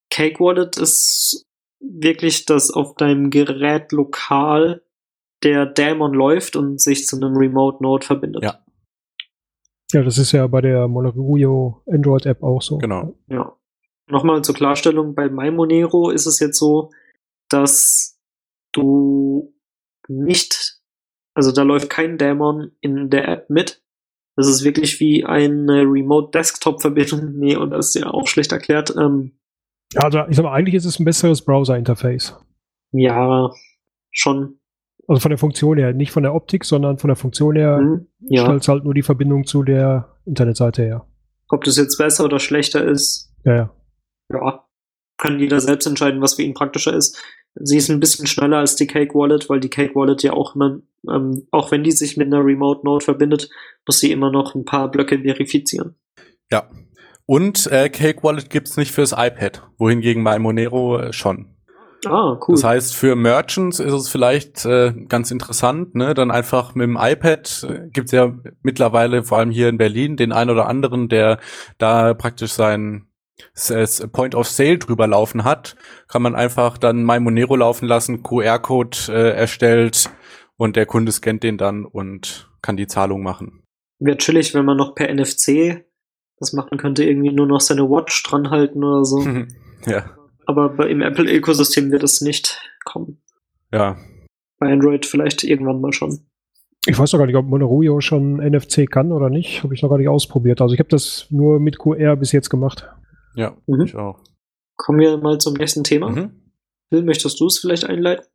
wirklich, dass auf deinem Gerät lokal der Daemon läuft und sich zu einem Remote Node verbindet. Ja, das ist ja bei der Monerujo Android-App auch so. Genau. Ja. Nochmal zur Klarstellung, bei MyMonero ist es jetzt so, dass du nicht, also da läuft kein Daemon in der App mit. Das ist wirklich wie eine Remote-Desktop-Verbindung. Nee, und das ist ja auch schlecht erklärt. Also ich sag mal, eigentlich ist es ein besseres Browser-Interface. Ja, schon. Also von der Funktion her, nicht von der Optik, sondern von der Funktion her stellt es halt nur die Verbindung zu der Internetseite her. Ob das jetzt besser oder schlechter ist, ja, kann jeder selbst entscheiden, was für ihn praktischer ist. Sie ist ein bisschen schneller als die Cake Wallet, weil die Cake Wallet ja auch immer, auch wenn die sich mit einer Remote Node verbindet, muss sie immer noch ein paar Blöcke verifizieren. Ja. Und Cake Wallet gibt's nicht fürs iPad, wohingegen bei Monero schon. Ah, cool. Das heißt, für Merchants ist es vielleicht ganz interessant, ne? Dann einfach mit dem iPad gibt's ja mittlerweile, vor allem hier in Berlin, den einen oder anderen, der da praktisch sein Point of Sale drüber laufen hat, kann man einfach dann MyMonero laufen lassen, QR-Code erstellt und der Kunde scannt den dann und kann die Zahlung machen. Wäre chillig, wenn man noch per NFC das machen könnte, irgendwie nur noch seine Watch dran halten oder so. Ja. Aber im Apple-Ökosystem wird es nicht kommen. Ja. Bei Android vielleicht irgendwann mal schon. Ich weiß noch gar nicht, ob Monerujo schon NFC kann oder nicht. Habe ich noch gar nicht ausprobiert. Also ich habe das nur mit QR bis jetzt gemacht. Ja, ich auch. Kommen wir mal zum nächsten Thema. Phil, möchtest du es vielleicht einleiten?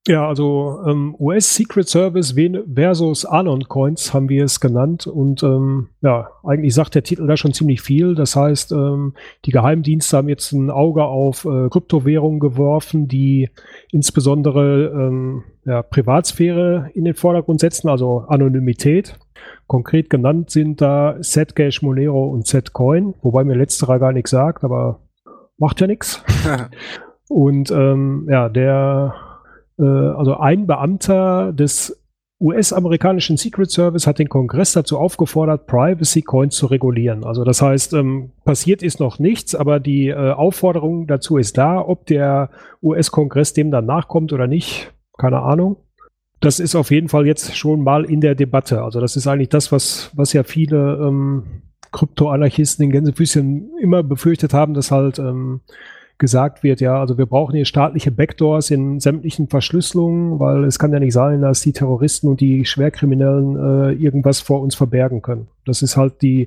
Ja, also US Secret Service versus Anon Coins haben wir es genannt und ja, eigentlich sagt der Titel da schon ziemlich viel. Das heißt, die Geheimdienste haben jetzt ein Auge auf Kryptowährungen geworfen, die insbesondere ja, Privatsphäre in den Vordergrund setzen, also Anonymität. Konkret genannt sind da Zcash, Monero und Zcoin, wobei mir letzterer gar nichts sagt, aber macht ja nichts. Und ja, also ein Beamter des US-amerikanischen Secret Service hat den Kongress dazu aufgefordert, Privacy Coins zu regulieren. Also das heißt, passiert ist noch nichts, aber die Aufforderung dazu ist da. Ob der US-Kongress dem dann nachkommt oder nicht, keine Ahnung. Das ist auf jeden Fall jetzt schon mal in der Debatte. Also das ist eigentlich das, was ja viele Krypto-Anarchisten in Gänsefüßchen immer befürchtet haben, dass halt gesagt wird, ja, also wir brauchen hier staatliche Backdoors in sämtlichen Verschlüsselungen, weil es kann ja nicht sein, dass die Terroristen und die Schwerkriminellen irgendwas vor uns verbergen können. Das ist halt die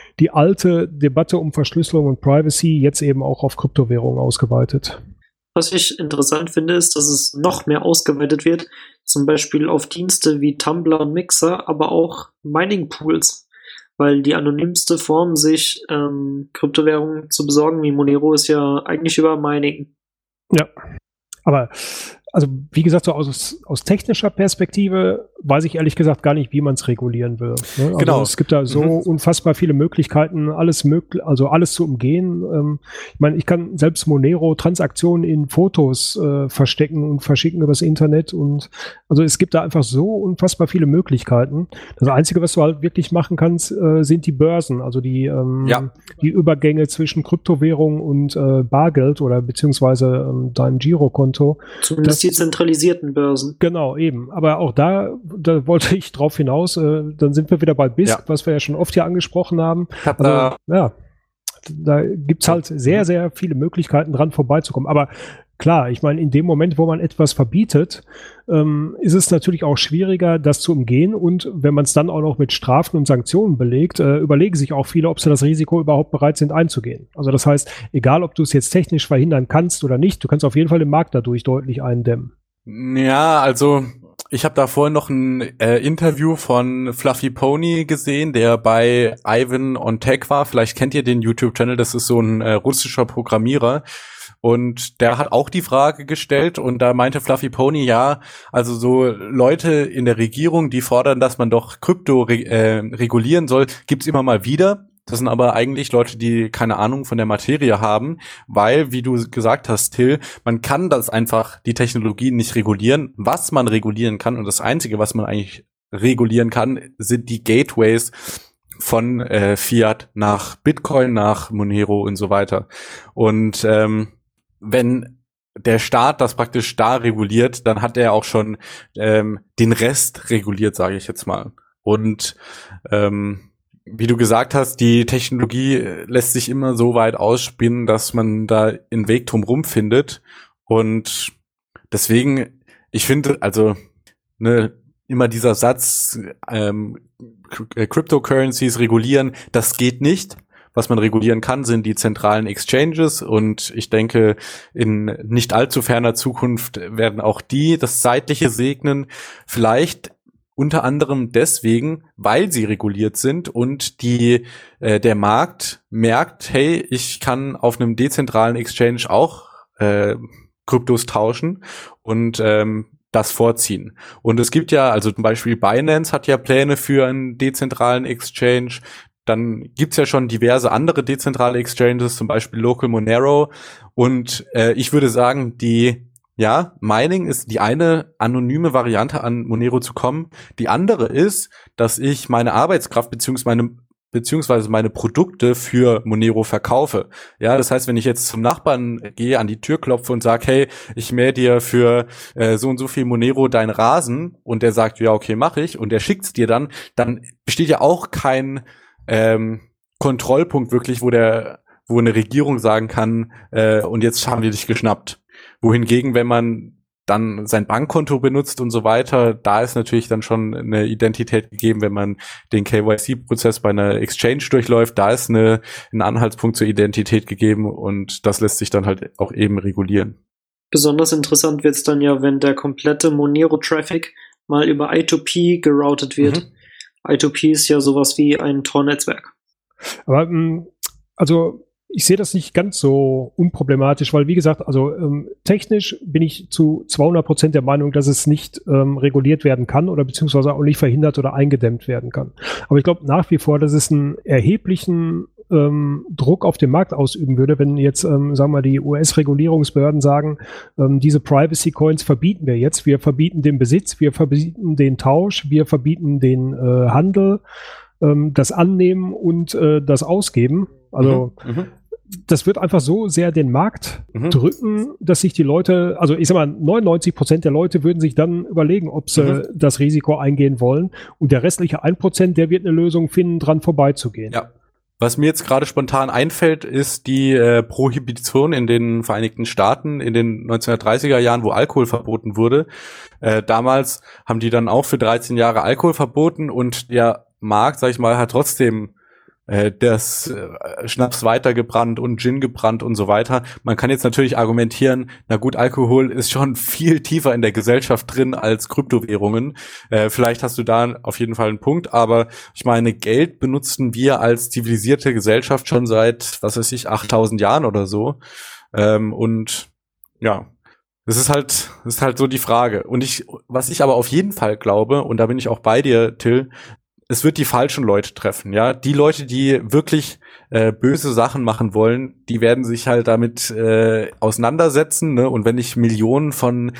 alte Debatte um Verschlüsselung und Privacy, jetzt eben auch auf Kryptowährungen ausgeweitet. Was ich interessant finde, ist, dass es noch mehr ausgeweitet wird, zum Beispiel auf Dienste wie Tumblr und Mixer, aber auch Mining-Pools. Weil die anonymste Form, sich Kryptowährungen zu besorgen, wie Monero, ist ja eigentlich über Mining. Ja, aber also wie gesagt, so aus technischer Perspektive weiß ich ehrlich gesagt gar nicht, wie man es regulieren will. Ne? Also Genau. Es gibt da so unfassbar viele Möglichkeiten, alles zu umgehen. Ich meine, ich kann selbst Monero-Transaktionen in Fotos verstecken und verschicken übers Internet und also es gibt da einfach so unfassbar viele Möglichkeiten. Das Einzige, was du halt wirklich machen kannst, sind die Börsen, also die Übergänge zwischen Kryptowährung und Bargeld oder beziehungsweise deinem Girokonto. Zumindest die zentralisierten Börsen. Genau, eben. Aber auch da wollte ich drauf hinaus, dann sind wir wieder bei BISC, was wir ja schon oft hier angesprochen haben. Also, ja, da gibt's halt sehr, sehr viele Möglichkeiten dran vorbeizukommen. Aber klar, ich meine, in dem Moment, wo man etwas verbietet, ist es natürlich auch schwieriger, das zu umgehen. Und wenn man es dann auch noch mit Strafen und Sanktionen belegt, überlegen sich auch viele, ob sie das Risiko überhaupt bereit sind einzugehen. Also das heißt, egal ob du es jetzt technisch verhindern kannst oder nicht, du kannst auf jeden Fall den Markt dadurch deutlich eindämmen. Ja, also ich habe da vorhin noch ein Interview von Fluffy Pony gesehen, der bei Ivan on Tech war. Vielleicht kennt ihr den YouTube-Channel, das ist so ein russischer Programmierer. Und der hat auch die Frage gestellt und da meinte Fluffy Pony, ja, also so Leute in der Regierung, die fordern, dass man doch Krypto regulieren soll, gibt's immer mal wieder. Das sind aber eigentlich Leute, die keine Ahnung von der Materie haben, weil, wie du gesagt hast, Till, man kann das einfach, die Technologie nicht regulieren. Was man regulieren kann und das Einzige, was man eigentlich regulieren kann, sind die Gateways von Fiat nach Bitcoin, nach Monero und so weiter. Und wenn der Staat das praktisch da reguliert, dann hat er auch schon den Rest reguliert, sage ich jetzt mal. Und wie du gesagt hast, die Technologie lässt sich immer so weit ausspinnen, dass man da einen Weg drumherum findet. Und deswegen, ich finde, also immer dieser Satz, Cryptocurrencies regulieren, das geht nicht. Was man regulieren kann, sind die zentralen Exchanges und ich denke, in nicht allzu ferner Zukunft werden auch die das Zeitliche segnen. Vielleicht unter anderem deswegen, weil sie reguliert sind und der Markt merkt, hey, ich kann auf einem dezentralen Exchange auch Kryptos tauschen und das vorziehen. Und es gibt ja, also zum Beispiel Binance hat ja Pläne für einen dezentralen Exchange. Dann gibt's ja schon diverse andere dezentrale Exchanges, zum Beispiel Local Monero. Und ich würde sagen, Mining ist die eine anonyme Variante, an Monero zu kommen. Die andere ist, dass ich meine Arbeitskraft beziehungsweise meine Produkte für Monero verkaufe. Ja, das heißt, wenn ich jetzt zum Nachbarn gehe, an die Tür klopfe und sage, hey, ich mähe dir für so und so viel Monero deinen Rasen und der sagt, ja, okay, mache ich und der schickt's dir dann besteht ja auch kein Kontrollpunkt wirklich, wo eine Regierung sagen kann, und jetzt haben wir dich geschnappt. Wohingegen, wenn man dann sein Bankkonto benutzt und so weiter, da ist natürlich dann schon eine Identität gegeben, wenn man den KYC-Prozess bei einer Exchange durchläuft, da ist ein Anhaltspunkt zur Identität gegeben und das lässt sich dann halt auch eben regulieren. Besonders interessant wird es dann ja, wenn der komplette Monero-Traffic mal über I2P geroutet wird. I2P ist ja sowas wie ein Tor-Netzwerk. Aber also ich sehe das nicht ganz so unproblematisch, weil wie gesagt, also technisch bin ich zu 200% der Meinung, dass es nicht reguliert werden kann oder beziehungsweise auch nicht verhindert oder eingedämmt werden kann. Aber ich glaube nach wie vor, dass es einen erheblichen Druck auf den Markt ausüben würde, wenn jetzt, sagen wir mal, die US-Regulierungsbehörden sagen, diese Privacy-Coins verbieten wir jetzt. Wir verbieten den Besitz, wir verbieten den Tausch, wir verbieten den Handel, das Annehmen und das Ausgeben. Also das wird einfach so sehr den Markt drücken, dass sich die Leute, also ich sag mal, 99% der Leute würden sich dann überlegen, ob sie das Risiko eingehen wollen. Und der restliche 1%, der wird eine Lösung finden, dran vorbeizugehen. Ja. Was mir jetzt gerade spontan einfällt, ist die Prohibition in den Vereinigten Staaten in den 1930er Jahren, wo Alkohol verboten wurde. Damals haben die dann auch für 13 Jahre Alkohol verboten und der Markt, sag ich mal, hat trotzdem das Schnaps weitergebrannt und Gin gebrannt und so weiter. Man kann jetzt natürlich argumentieren, na gut, Alkohol ist schon viel tiefer in der Gesellschaft drin als Kryptowährungen. Vielleicht hast du da auf jeden Fall einen Punkt, aber ich meine, Geld benutzen wir als zivilisierte Gesellschaft schon seit, 8000 Jahren oder so. Und ja, das ist halt so die Frage. Und was ich aber auf jeden Fall glaube, und da bin ich auch bei dir, Till, es wird die falschen Leute treffen, ja. Die Leute, die wirklich böse Sachen machen wollen, die werden sich halt damit auseinandersetzen, ne? Und wenn ich Millionen von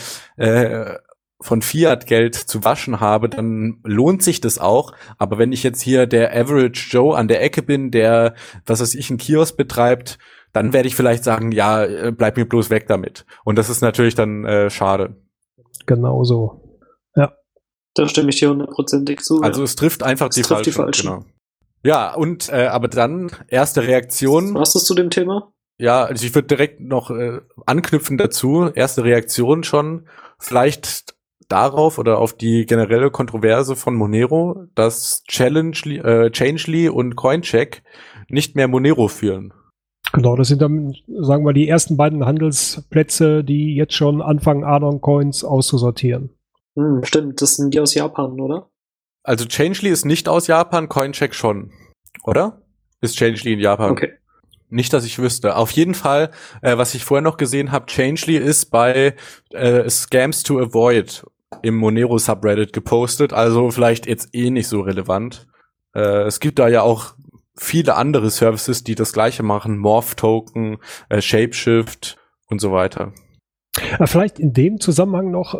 Fiat-Geld zu waschen habe, dann lohnt sich das auch. Aber wenn ich jetzt hier der Average Joe an der Ecke bin, der, einen Kiosk betreibt, dann werde ich vielleicht sagen, ja, bleib mir bloß weg damit. Und das ist natürlich dann schade. Genau so. Ja. Da stimme ich dir 100%ig zu. Also es trifft einfach die Falschen. Genau. Ja, und aber dann erste Reaktion. Was hast du zu dem Thema? Ja, also ich würde direkt noch anknüpfen dazu. Erste Reaktion schon vielleicht darauf oder auf die generelle Kontroverse von Monero, dass Changely und Coincheck nicht mehr Monero führen. Genau, das sind dann, sagen wir, die ersten beiden Handelsplätze, die jetzt schon anfangen, Anon-Coins auszusortieren. Stimmt, das sind die aus Japan, oder? Also Changely ist nicht aus Japan, Coincheck schon, oder? Ist Changely in Japan? Okay. Nicht, dass ich wüsste. Auf jeden Fall, was ich vorher noch gesehen habe, Changely ist bei Scams to Avoid im Monero Subreddit gepostet, also vielleicht jetzt nicht so relevant. Es gibt da ja auch viele andere Services, die das Gleiche machen, Morph-Token, Shapeshift und so weiter. Vielleicht in dem Zusammenhang noch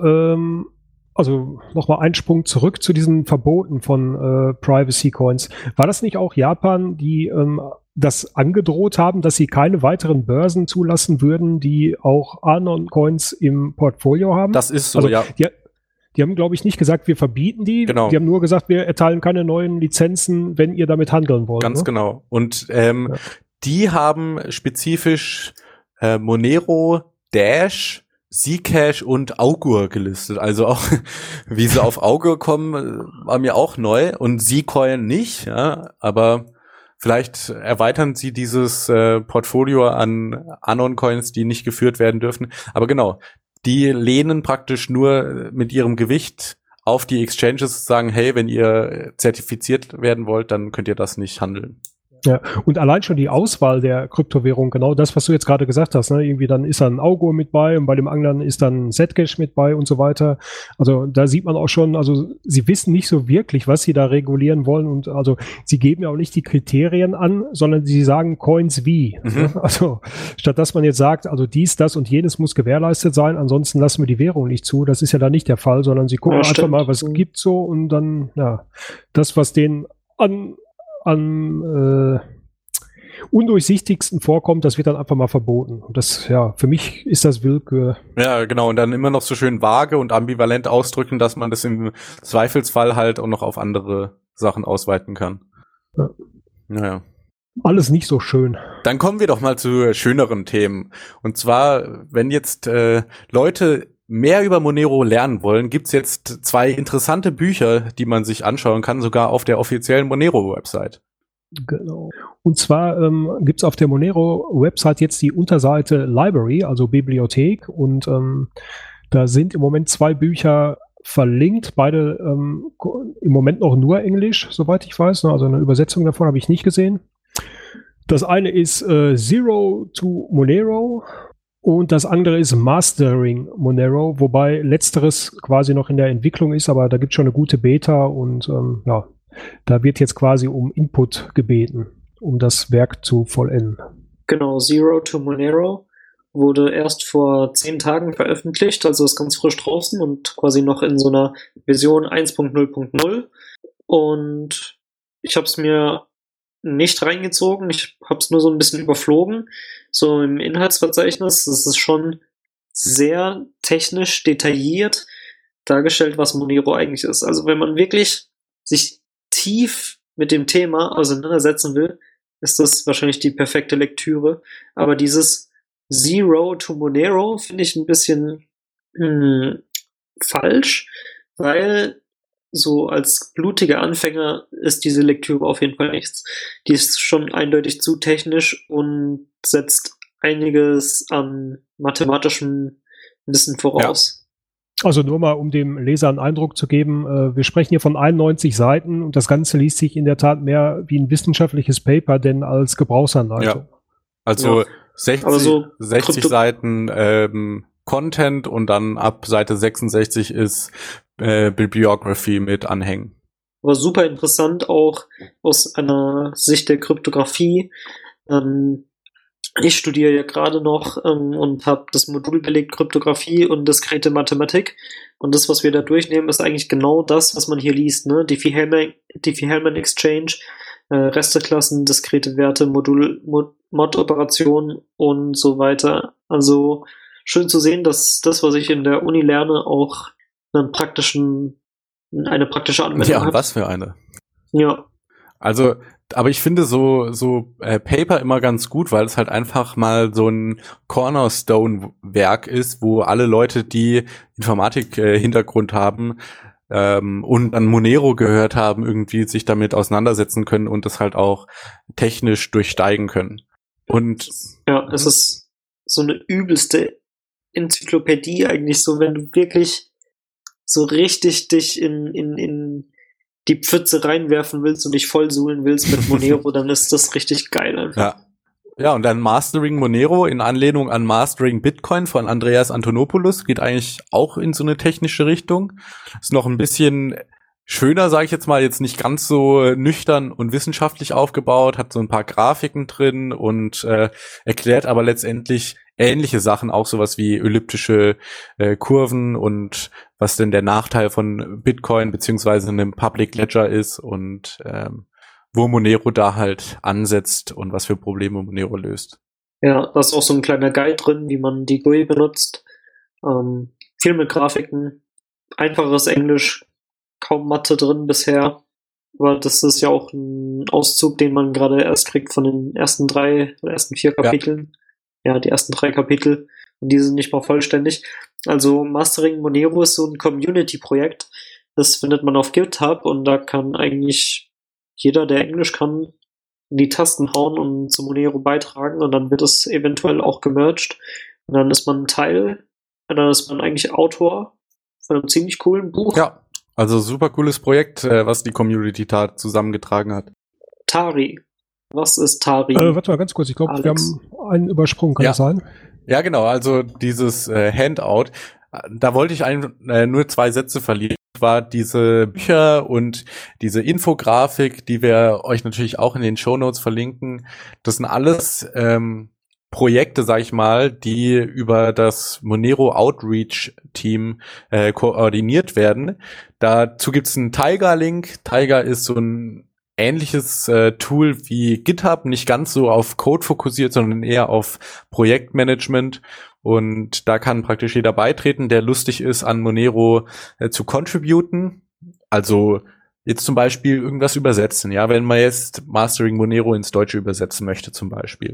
also nochmal einen Sprung zurück zu diesen Verboten von Privacy Coins. War das nicht auch Japan, die das angedroht haben, dass sie keine weiteren Börsen zulassen würden, die auch Anon-Coins im Portfolio haben? Das ist so, also, ja. Die haben, glaube ich, nicht gesagt, wir verbieten die. Genau. Die haben nur gesagt, wir erteilen keine neuen Lizenzen, wenn ihr damit handeln wollt. Ganz genau. Und die haben spezifisch Monero, Dash, Zcash und Augur gelistet. Also auch, wie sie auf Augur kommen, war mir auch neu. Und Zcoin nicht, ja. Aber vielleicht erweitern sie dieses Portfolio an Anon-Coins, die nicht geführt werden dürfen. Aber genau, die lehnen praktisch nur mit ihrem Gewicht auf die Exchanges, sagen, hey, wenn ihr zertifiziert werden wollt, dann könnt ihr das nicht handeln. Ja, und allein schon die Auswahl der Kryptowährung, genau das, was du jetzt gerade gesagt hast, ne? Irgendwie dann ist dann Augur mit bei und bei dem anderen ist dann Zcash mit bei und so weiter. Also da sieht man auch schon, also sie wissen nicht so wirklich, was sie da regulieren wollen und also sie geben ja auch nicht die Kriterien an, sondern sie sagen Coins wie. Ne? Also statt dass man jetzt sagt, also dies, das und jenes muss gewährleistet sein, ansonsten lassen wir die Währung nicht zu. Das ist ja da nicht der Fall, sondern sie gucken einfach mal, was gibt so und dann, ja, das, was denen am undurchsichtigsten vorkommt, das wird dann einfach mal verboten. Und das, ja, für mich ist das Willkür. Ja, genau. Und dann immer noch so schön vage und ambivalent ausdrücken, dass man das im Zweifelsfall halt auch noch auf andere Sachen ausweiten kann. Ja. Naja. Alles nicht so schön. Dann kommen wir doch mal zu schöneren Themen. Und zwar, wenn jetzt Leute mehr über Monero lernen wollen, gibt's jetzt 2 interessante Bücher, die man sich anschauen kann, sogar auf der offiziellen Monero-Website. Genau. Und zwar gibt es auf der Monero-Website jetzt die Unterseite Library, also Bibliothek. Und da sind im Moment 2 Bücher verlinkt, beide im Moment noch nur Englisch, soweit ich weiß. Also eine Übersetzung davon habe ich nicht gesehen. Das eine ist Zero to Monero und das andere ist Mastering Monero, wobei letzteres quasi noch in der Entwicklung ist, aber da gibt es schon eine gute Beta und ja, da wird jetzt quasi um Input gebeten, um das Werk zu vollenden. Genau, Zero to Monero wurde erst vor 10 Tagen veröffentlicht, also ist ganz frisch draußen und quasi noch in so einer Version 1.0.0. Und ich habe es mir nicht reingezogen, ich habe es nur so ein bisschen überflogen. So im Inhaltsverzeichnis, das ist schon sehr technisch detailliert dargestellt, was Monero eigentlich ist. Also wenn man wirklich sich tief mit dem Thema auseinandersetzen will, ist das wahrscheinlich die perfekte Lektüre. Aber dieses Zero to Monero finde ich ein bisschen falsch, weil so als blutiger Anfänger ist diese Lektüre auf jeden Fall nichts. Die ist schon eindeutig zu technisch und setzt einiges an mathematischem Wissen voraus. Ja. Also nur mal, um dem Leser einen Eindruck zu geben, wir sprechen hier von 91 Seiten und das Ganze liest sich in der Tat mehr wie ein wissenschaftliches Paper, denn als Gebrauchsanleitung. Ja. Also 60 Seiten Content und dann ab Seite 66 ist Bibliography mit Anhängen. Aber super interessant auch aus einer Sicht der Kryptographie. Ich studiere ja gerade noch und habe das Modul belegt Kryptographie und diskrete Mathematik. Und das, was wir da durchnehmen, ist eigentlich genau das, was man hier liest. Ne? Diffie-Hellman Exchange, Resteklassen, diskrete Werte, Mod-Operationen und so weiter. Also schön zu sehen, dass das, was ich in der Uni lerne, auch eine praktische Anwendung hat. Ja, und was für eine. Ja. Also, aber ich finde so Paper immer ganz gut, weil es halt einfach mal so ein Cornerstone-Werk ist, wo alle Leute, die Informatik-Hintergrund haben und an Monero gehört haben, irgendwie sich damit auseinandersetzen können und das halt auch technisch durchsteigen können. Und ja, es ist so eine übelste Enzyklopädie eigentlich so, wenn du wirklich so richtig dich in die Pfütze reinwerfen willst und dich vollsuhlen willst mit Monero, dann ist das richtig geil einfach. Ja, und dann Mastering Monero in Anlehnung an Mastering Bitcoin von Andreas Antonopoulos geht eigentlich auch in so eine technische Richtung. Ist noch ein bisschen schöner, sage ich jetzt mal, jetzt nicht ganz so nüchtern und wissenschaftlich aufgebaut, hat so ein paar Grafiken drin und erklärt aber letztendlich ähnliche Sachen, auch sowas wie elliptische Kurven und was denn der Nachteil von Bitcoin beziehungsweise einem Public Ledger ist und wo Monero da halt ansetzt und was für Probleme Monero löst. Ja, da ist auch so ein kleiner Guide drin, wie man die GUI benutzt. Viel mit Grafiken, einfaches Englisch, kaum Mathe drin bisher. Aber das ist ja auch ein Auszug, den man gerade erst kriegt von den ersten 3 oder ersten 4 Kapiteln. Ja, die ersten 3 Kapitel. Und die sind nicht mal vollständig. Also Mastering Monero ist so ein Community-Projekt. Das findet man auf GitHub und da kann eigentlich jeder, der Englisch kann, in die Tasten hauen und zu Monero beitragen und dann wird es eventuell auch gemerged. Und dann ist man Teil, dann ist man eigentlich Autor von einem ziemlich coolen Buch. Ja, also super cooles Projekt, was die Community da zusammengetragen hat. Tari. Was ist Tari? Warte mal ganz kurz, ich glaube, wir haben einen übersprungen, kann das sein? Ja, genau, also dieses Handout, da wollte ich nur 2 Sätze verlieren. War diese Bücher und diese Infografik, die wir euch natürlich auch in den Shownotes verlinken, das sind alles Projekte, sag ich mal, die über das Monero Outreach Team koordiniert werden. Dazu gibt's einen Tiger-Link. Tiger ist so ein ähnliches Tool wie GitHub, nicht ganz so auf Code fokussiert, sondern eher auf Projektmanagement. Und da kann praktisch jeder beitreten, der lustig ist, an Monero zu contributen. Also jetzt zum Beispiel irgendwas übersetzen, ja, wenn man jetzt Mastering Monero ins Deutsche übersetzen möchte zum Beispiel.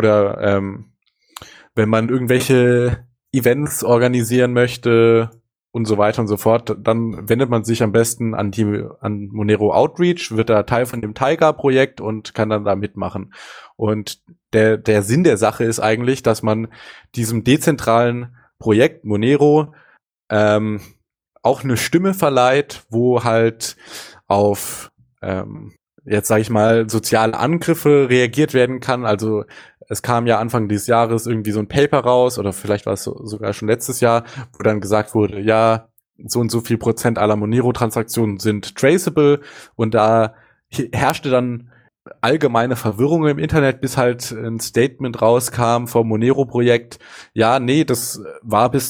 Oder wenn man irgendwelche Events organisieren möchte und so weiter und so fort, dann wendet man sich am besten an Monero Outreach, wird da Teil von dem Tiger-Projekt und kann dann da mitmachen. Und der Sinn der Sache ist eigentlich, dass man diesem dezentralen Projekt Monero auch eine Stimme verleiht, wo halt auf jetzt sage ich mal soziale Angriffe reagiert werden kann. Also es kam ja Anfang dieses Jahres irgendwie so ein Paper raus, oder vielleicht war es sogar schon letztes Jahr, wo dann gesagt wurde, ja, so und so viel Prozent aller Monero-Transaktionen sind traceable, und da herrschte dann allgemeine Verwirrung im Internet, bis halt ein Statement rauskam vom Monero-Projekt. Ja, nee, das war bis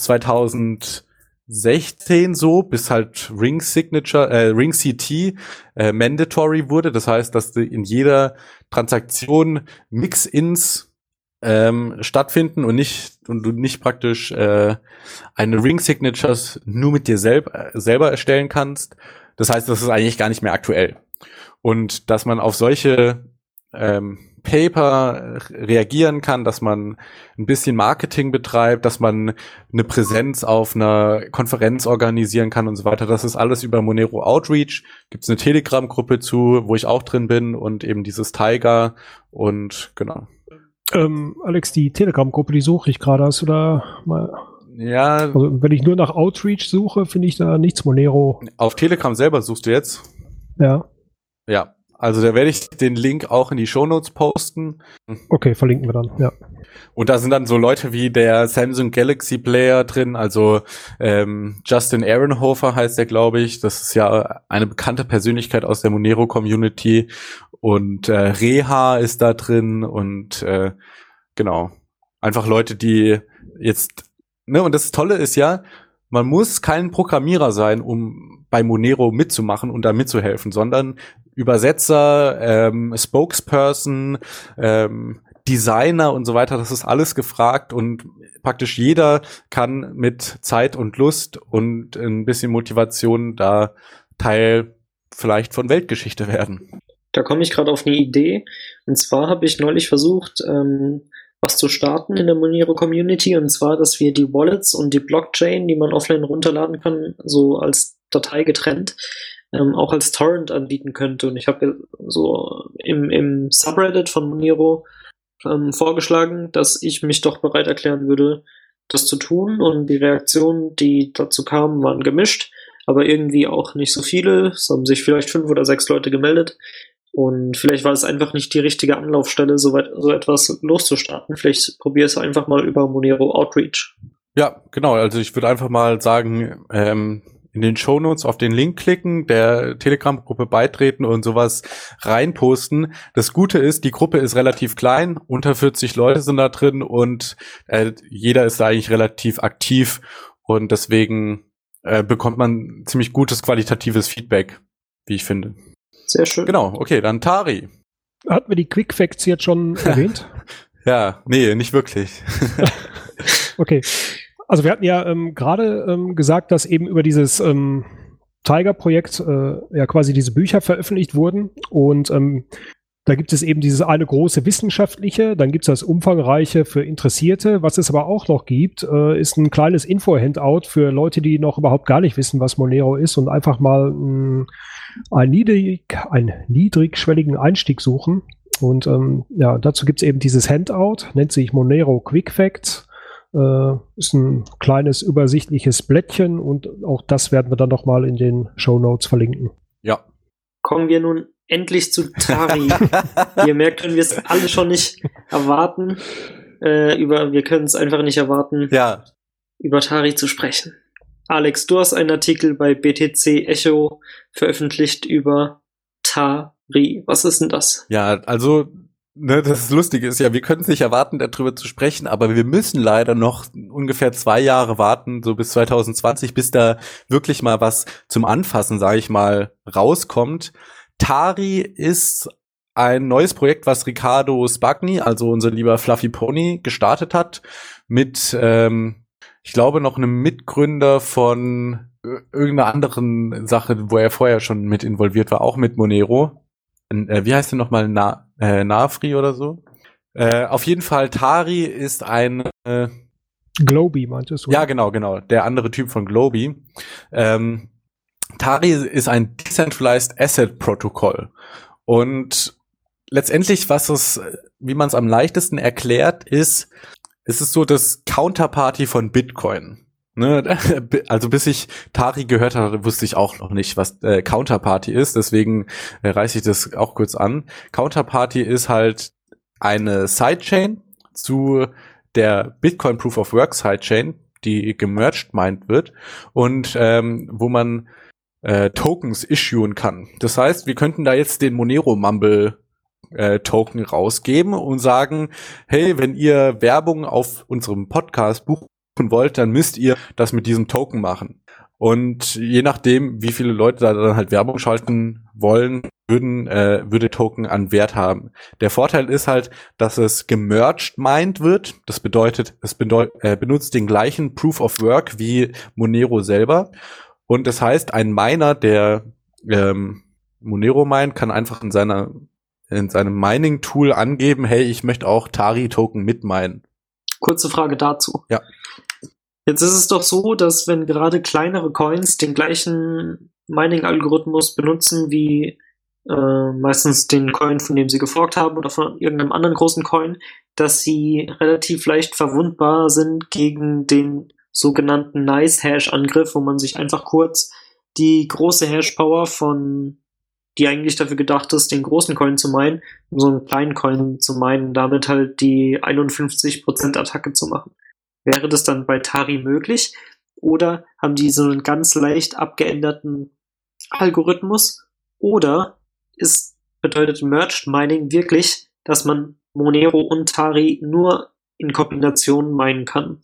2016 so, bis halt Ring-CT mandatory wurde. Das heißt, dass in jeder Transaktion Mix-Ins stattfinden und du nicht praktisch eine Ring-Signatures nur mit dir selber erstellen kannst. Das heißt, das ist eigentlich gar nicht mehr aktuell. Und dass man auf solche Paper reagieren kann, dass man ein bisschen Marketing betreibt, dass man eine Präsenz auf einer Konferenz organisieren kann und so weiter. Das ist alles über Monero Outreach. Gibt's eine Telegram-Gruppe zu, wo ich auch drin bin, und eben dieses Tiger, und genau. Alex, die Telegram-Gruppe, die suche ich gerade. Hast du da mal... Ja. Also wenn ich nur nach Outreach suche, finde ich da nichts Monero. Auf Telegram selber suchst du jetzt? Ja. Ja. Also da werde ich den Link auch in die Shownotes posten. Okay, verlinken wir dann, ja. Und da sind dann so Leute wie der Samsung Galaxy Player drin, also Justin Ehrenhofer heißt der, glaube ich. Das ist ja eine bekannte Persönlichkeit aus der Monero-Community. Und Reha ist da drin und genau. Einfach Leute, die jetzt, ne, und das Tolle ist ja, man muss kein Programmierer sein, um bei Monero mitzumachen und da mitzuhelfen, sondern Übersetzer, Spokesperson, Designer und so weiter, das ist alles gefragt, und praktisch jeder kann mit Zeit und Lust und ein bisschen Motivation da Teil vielleicht von Weltgeschichte werden. Da komme ich gerade auf eine Idee. Und zwar habe ich neulich versucht, was zu starten in der Monero-Community. Und zwar, dass wir die Wallets und die Blockchain, die man offline runterladen kann, so als Datei getrennt, auch als Torrent anbieten könnte. Und ich habe so im Subreddit von Monero vorgeschlagen, dass ich mich doch bereit erklären würde, das zu tun. Und die Reaktionen, die dazu kamen, waren gemischt, aber irgendwie auch nicht so viele. Es haben sich vielleicht 5 oder 6 Leute gemeldet. Und vielleicht war es einfach nicht die richtige Anlaufstelle, so etwas loszustarten. Vielleicht probier es einfach mal über Monero Outreach. Ja, genau. Also ich würde einfach mal sagen, in den Shownotes auf den Link klicken, der Telegram-Gruppe beitreten und sowas reinposten. Das Gute ist, die Gruppe ist relativ klein, unter 40 Leute sind da drin, und jeder ist da eigentlich relativ aktiv, und deswegen bekommt man ziemlich gutes qualitatives Feedback, wie ich finde. Sehr schön. Genau, okay, dann Tari. Hatten wir die Quick Facts jetzt schon erwähnt? Ja, nee, nicht wirklich. Okay. Also wir hatten ja gerade gesagt, dass eben über dieses Tiger-Projekt ja quasi diese Bücher veröffentlicht wurden, und da gibt es eben dieses eine große wissenschaftliche, dann gibt es das umfangreiche für Interessierte. Was es aber auch noch gibt, ist ein kleines Info-Handout für Leute, die noch überhaupt gar nicht wissen, was Monero ist, und einfach mal einen niedrigschwelligen Einstieg suchen. Und ja, dazu gibt es eben dieses Handout, nennt sich Monero Quick Facts. Ist ein kleines übersichtliches Blättchen, und auch das werden wir dann noch mal in den Shownotes verlinken. Ja. Kommen wir nun endlich zu Tari. Ihr merkt, können wir es alle schon nicht erwarten. Wir können es einfach nicht erwarten, Ja. über Tari zu sprechen. Alex, du hast einen Artikel bei BTC Echo veröffentlicht über Tari. Was ist denn das? Ja, also, ne, das Lustige ist ja, wir können es nicht erwarten, darüber zu sprechen, aber wir müssen leider noch ungefähr 2 Jahre warten, so bis 2020, bis da wirklich mal was zum Anfassen, sage ich mal, rauskommt. Tari ist ein neues Projekt, was Riccardo Spagni, also unser lieber Fluffy Pony, gestartet hat, mit, ich glaube, noch einem Mitgründer von irgendeiner anderen Sache, wo er vorher schon mit involviert war, auch mit Monero. Wie heißt der nochmal? Nafri oder so? Auf jeden Fall, Tari ist eine Globy meintest du? Ja, genau. Der andere Typ von Globy. Tari ist ein Decentralized Asset Protokoll. Und letztendlich, wie man es am leichtesten erklärt, ist, es ist so das Counterparty von Bitcoin. Ne? Also bis ich Tari gehört hatte, wusste ich auch noch nicht, was Counterparty ist. Deswegen reiße ich das auch kurz an. Counterparty ist halt eine Sidechain zu der Bitcoin Proof of Work Sidechain, die gemerged mined wird und wo man Tokens issuen kann. Das heißt, wir könnten da jetzt den Monero Mumble Token rausgeben und sagen, hey, wenn ihr Werbung auf unserem Podcast buchen wollt, dann müsst ihr das mit diesem Token machen. Und je nachdem, wie viele Leute da dann halt Werbung schalten wollen, würde Token an Wert haben. Der Vorteil ist halt, dass es gemerged mined wird. Das bedeutet, benutzt den gleichen Proof of Work wie Monero selber. Und das heißt, ein Miner, der Monero meint, kann einfach in seinem Mining-Tool angeben, hey, ich möchte auch Tari-Token mitminen. Kurze Frage dazu. Ja. Jetzt ist es doch so, dass wenn gerade kleinere Coins den gleichen Mining-Algorithmus benutzen wie meistens den Coin, von dem sie geforkt haben oder von irgendeinem anderen großen Coin, dass sie relativ leicht verwundbar sind gegen den sogenannten Nice-Hash-Angriff, wo man sich einfach kurz die große Hash-Power die eigentlich dafür gedacht ist, den großen Coin zu meinen, um so einen kleinen Coin zu meinen, damit halt die 51% Attacke zu machen. Wäre das dann bei Tari möglich? Oder haben die so einen ganz leicht abgeänderten Algorithmus? Oder bedeutet Merged Mining wirklich, dass man Monero und Tari nur in Kombination meinen kann?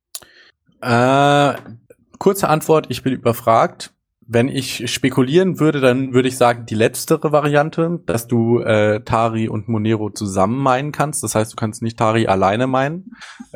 Kurze Antwort, ich bin überfragt. Wenn ich spekulieren würde, dann würde ich sagen, die letztere Variante, dass du Tari und Monero zusammen meinen kannst. Das heißt, du kannst nicht Tari alleine meinen.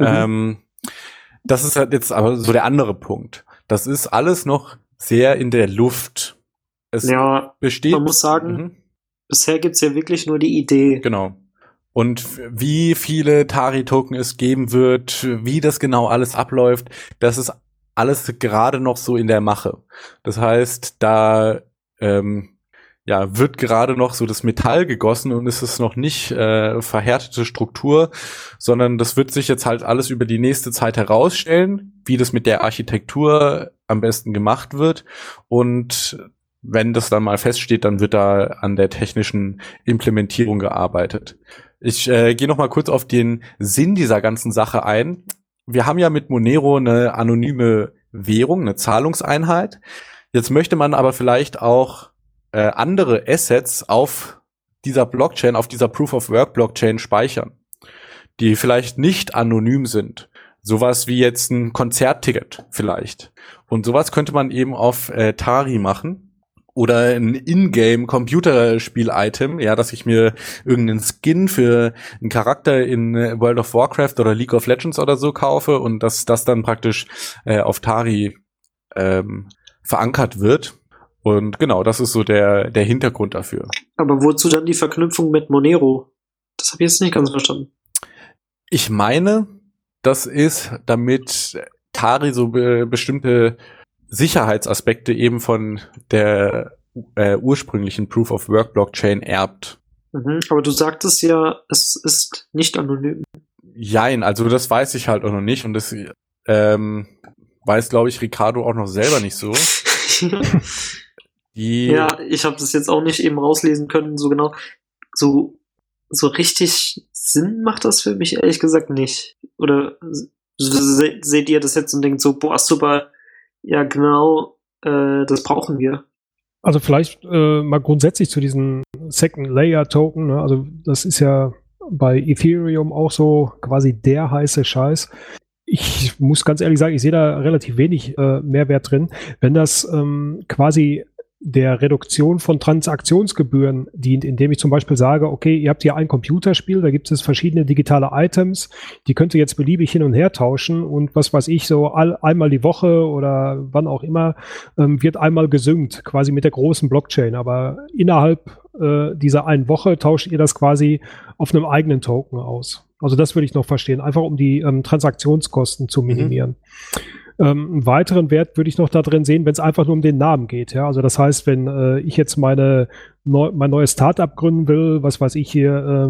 Das ist halt jetzt aber so der andere Punkt. Das ist alles noch sehr in der Luft. Es besteht. Man muss sagen, bisher gibt's ja wirklich nur die Idee. Genau. Und wie viele Tari-Token es geben wird, wie das genau alles abläuft, das ist alles gerade noch so in der Mache. Das heißt, da wird gerade noch so das Metall gegossen und es ist noch nicht verhärtete Struktur, sondern das wird sich jetzt halt alles über die nächste Zeit herausstellen, wie das mit der Architektur am besten gemacht wird. Und wenn das dann mal feststeht, dann wird da an der technischen Implementierung gearbeitet. Ich gehe noch mal kurz auf den Sinn dieser ganzen Sache ein. Wir haben ja mit Monero eine anonyme Währung, eine Zahlungseinheit. Jetzt möchte man aber vielleicht auch andere Assets auf dieser Blockchain, auf dieser Proof-of-Work-Blockchain speichern, die vielleicht nicht anonym sind. Sowas wie jetzt ein Konzertticket vielleicht. Und sowas könnte man eben auf Tari machen. Oder ein Ingame-Computerspiel-Item, ja, dass ich mir irgendeinen Skin für einen Charakter in World of Warcraft oder League of Legends oder so kaufe und dass das dann praktisch auf Tari verankert wird. Und genau, das ist so der Hintergrund dafür. Aber wozu dann die Verknüpfung mit Monero? Das habe ich jetzt nicht ganz verstanden. Ich meine, das ist, damit Tari so bestimmte Sicherheitsaspekte eben von der ursprünglichen Proof-of-Work-Blockchain erbt. Aber du sagtest ja, es ist nicht anonym. Jein, also das weiß ich halt auch noch nicht und das weiß, glaube ich, Ricardo auch noch selber nicht so. Ja, ich habe das jetzt auch nicht eben rauslesen können, so genau. So richtig Sinn macht das für mich ehrlich gesagt nicht. Oder seht ihr das jetzt und denkt so, boah, super, ja genau, das brauchen wir. Also vielleicht mal grundsätzlich zu diesen Second-Layer-Token, ne? Also das ist ja bei Ethereum auch so quasi der heiße Scheiß. Ich muss ganz ehrlich sagen, ich sehe da relativ wenig Mehrwert drin. Wenn das quasi der Reduktion von Transaktionsgebühren dient, indem ich zum Beispiel sage, okay, ihr habt hier ein Computerspiel, da gibt es verschiedene digitale Items, die könnt ihr jetzt beliebig hin und her tauschen und was weiß ich, so einmal die Woche oder wann auch immer, wird einmal gesynkt, quasi mit der großen Blockchain. Aber innerhalb dieser einen Woche tauscht ihr das quasi auf einem eigenen Token aus. Also das würde ich noch verstehen, einfach um die Transaktionskosten zu minimieren. Einen weiteren Wert würde ich noch da drin sehen, wenn es einfach nur um den Namen geht. Ja? Also das heißt, wenn ich jetzt mein neues Startup gründen will, was weiß ich hier,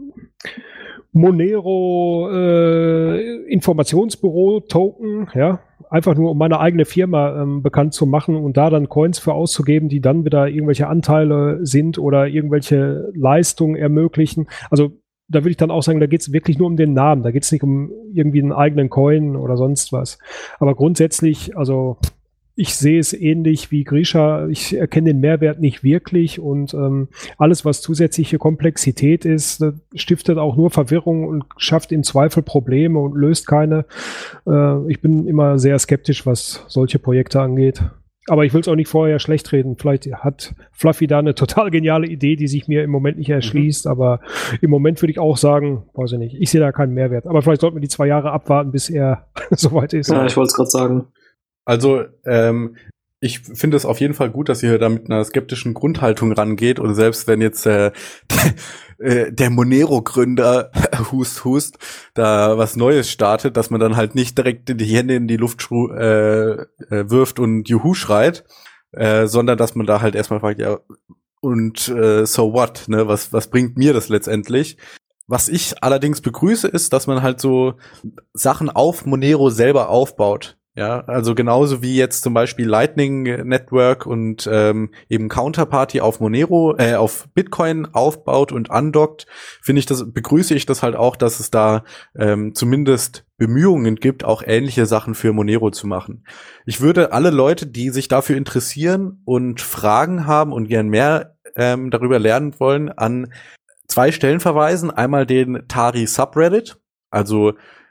Monero Informationsbüro Token, ja, einfach nur um meine eigene Firma bekannt zu machen und da dann Coins für auszugeben, die dann wieder irgendwelche Anteile sind oder irgendwelche Leistungen ermöglichen. Also da würde ich dann auch sagen, da geht es wirklich nur um den Namen. Da geht es nicht um irgendwie einen eigenen Coin oder sonst was. Aber grundsätzlich, also ich sehe es ähnlich wie Grisha. Ich erkenne den Mehrwert nicht wirklich und alles, was zusätzliche Komplexität ist, stiftet auch nur Verwirrung und schafft im Zweifel Probleme und löst keine. Ich bin immer sehr skeptisch, was solche Projekte angeht. Aber ich will es auch nicht vorher schlecht reden. Vielleicht hat Fluffy da eine total geniale Idee, die sich mir im Moment nicht erschließt. Aber im Moment würde ich auch sagen, weiß ich nicht, ich sehe da keinen Mehrwert. Aber vielleicht sollten wir die 2 Jahre abwarten, bis er soweit ist. Ja, ich wollte es gerade sagen. Also, ich finde es auf jeden Fall gut, dass ihr da mit einer skeptischen Grundhaltung rangeht und selbst wenn jetzt der Monero-Gründer hust, da was Neues startet, dass man dann halt nicht direkt die Hände in die Luft wirft und Juhu schreit, sondern dass man da halt erstmal fragt, ja, und so what, ne, was bringt mir das letztendlich? Was ich allerdings begrüße, ist, dass man halt so Sachen auf Monero selber aufbaut. Ja, also genauso wie jetzt zum Beispiel Lightning Network und eben Counterparty auf Monero, auf Bitcoin aufbaut und andockt, begrüße ich das halt auch, dass es da zumindest Bemühungen gibt, auch ähnliche Sachen für Monero zu machen. Ich würde alle Leute, die sich dafür interessieren und Fragen haben und gern mehr darüber lernen wollen, an 2 Stellen verweisen. Einmal den Tari Subreddit, also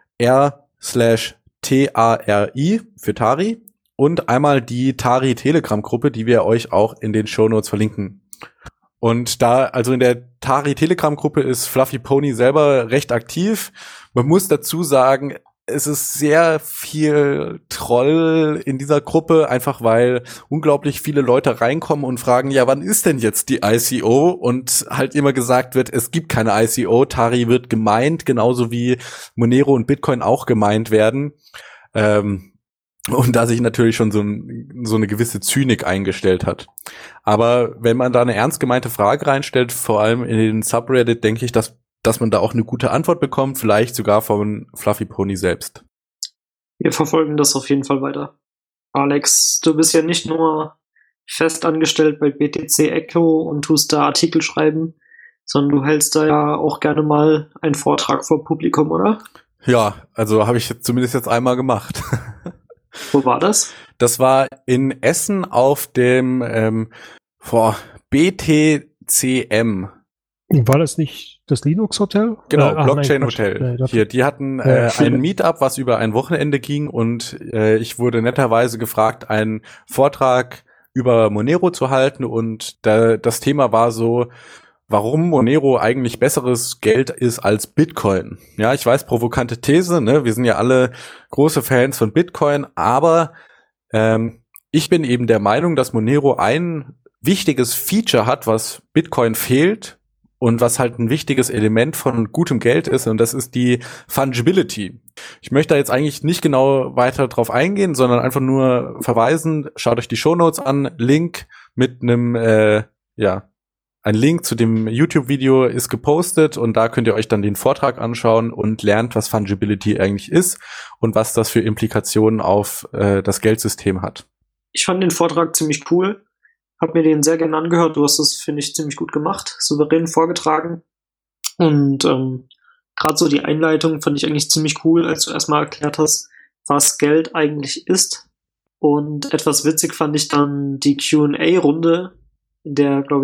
r/TARI für Tari und einmal die Tari Telegram-Gruppe, die wir euch auch in den Shownotes verlinken. Und da, also in der Tari Telegram-Gruppe ist Fluffy Pony selber recht aktiv. Man muss dazu sagen, es ist sehr viel Troll in dieser Gruppe, einfach weil unglaublich viele Leute reinkommen und fragen, ja, wann ist denn jetzt die ICO? Und halt immer gesagt wird, es gibt keine ICO, Tari wird gemeint, genauso wie Monero und Bitcoin auch gemeint werden. Und da sich natürlich schon so eine gewisse Zynik eingestellt hat. Aber wenn man da eine ernst gemeinte Frage reinstellt, vor allem in den Subreddit, denke ich, dass man da auch eine gute Antwort bekommt, vielleicht sogar von Fluffy Pony selbst. Wir verfolgen das auf jeden Fall weiter. Alex, du bist ja nicht nur fest angestellt bei BTC Echo und tust da Artikel schreiben, sondern du hältst da ja auch gerne mal einen Vortrag vor Publikum, oder? Ja, also habe ich zumindest jetzt einmal gemacht. Wo war das? Das war in Essen auf dem BTCM. War das nicht das Linux-Hotel? Genau, Blockchain-Hotel. Hier, die hatten ein Meetup, was über ein Wochenende ging und ich wurde netterweise gefragt, einen Vortrag über Monero zu halten und das Thema war so, warum Monero eigentlich besseres Geld ist als Bitcoin. Ja, ich weiß, provokante These, ne? Wir sind ja alle große Fans von Bitcoin, aber ich bin eben der Meinung, dass Monero ein wichtiges Feature hat, was Bitcoin fehlt und was halt ein wichtiges Element von gutem Geld ist, und das ist die Fungibility. Ich möchte da jetzt eigentlich nicht genau weiter drauf eingehen, sondern einfach nur verweisen, schaut euch die Shownotes an, Link mit einem, ein Link zu dem YouTube-Video ist gepostet und da könnt ihr euch dann den Vortrag anschauen und lernt, was Fungibility eigentlich ist und was das für Implikationen auf das Geldsystem hat. Ich fand den Vortrag ziemlich cool. Hab mir den sehr gerne angehört. Du hast das, finde ich, ziemlich gut gemacht. Souverän vorgetragen. Und gerade so die Einleitung fand ich eigentlich ziemlich cool, als du erstmal erklärt hast, was Geld eigentlich ist. Und etwas witzig fand ich dann die Q&A-Runde, in der, glaube ich,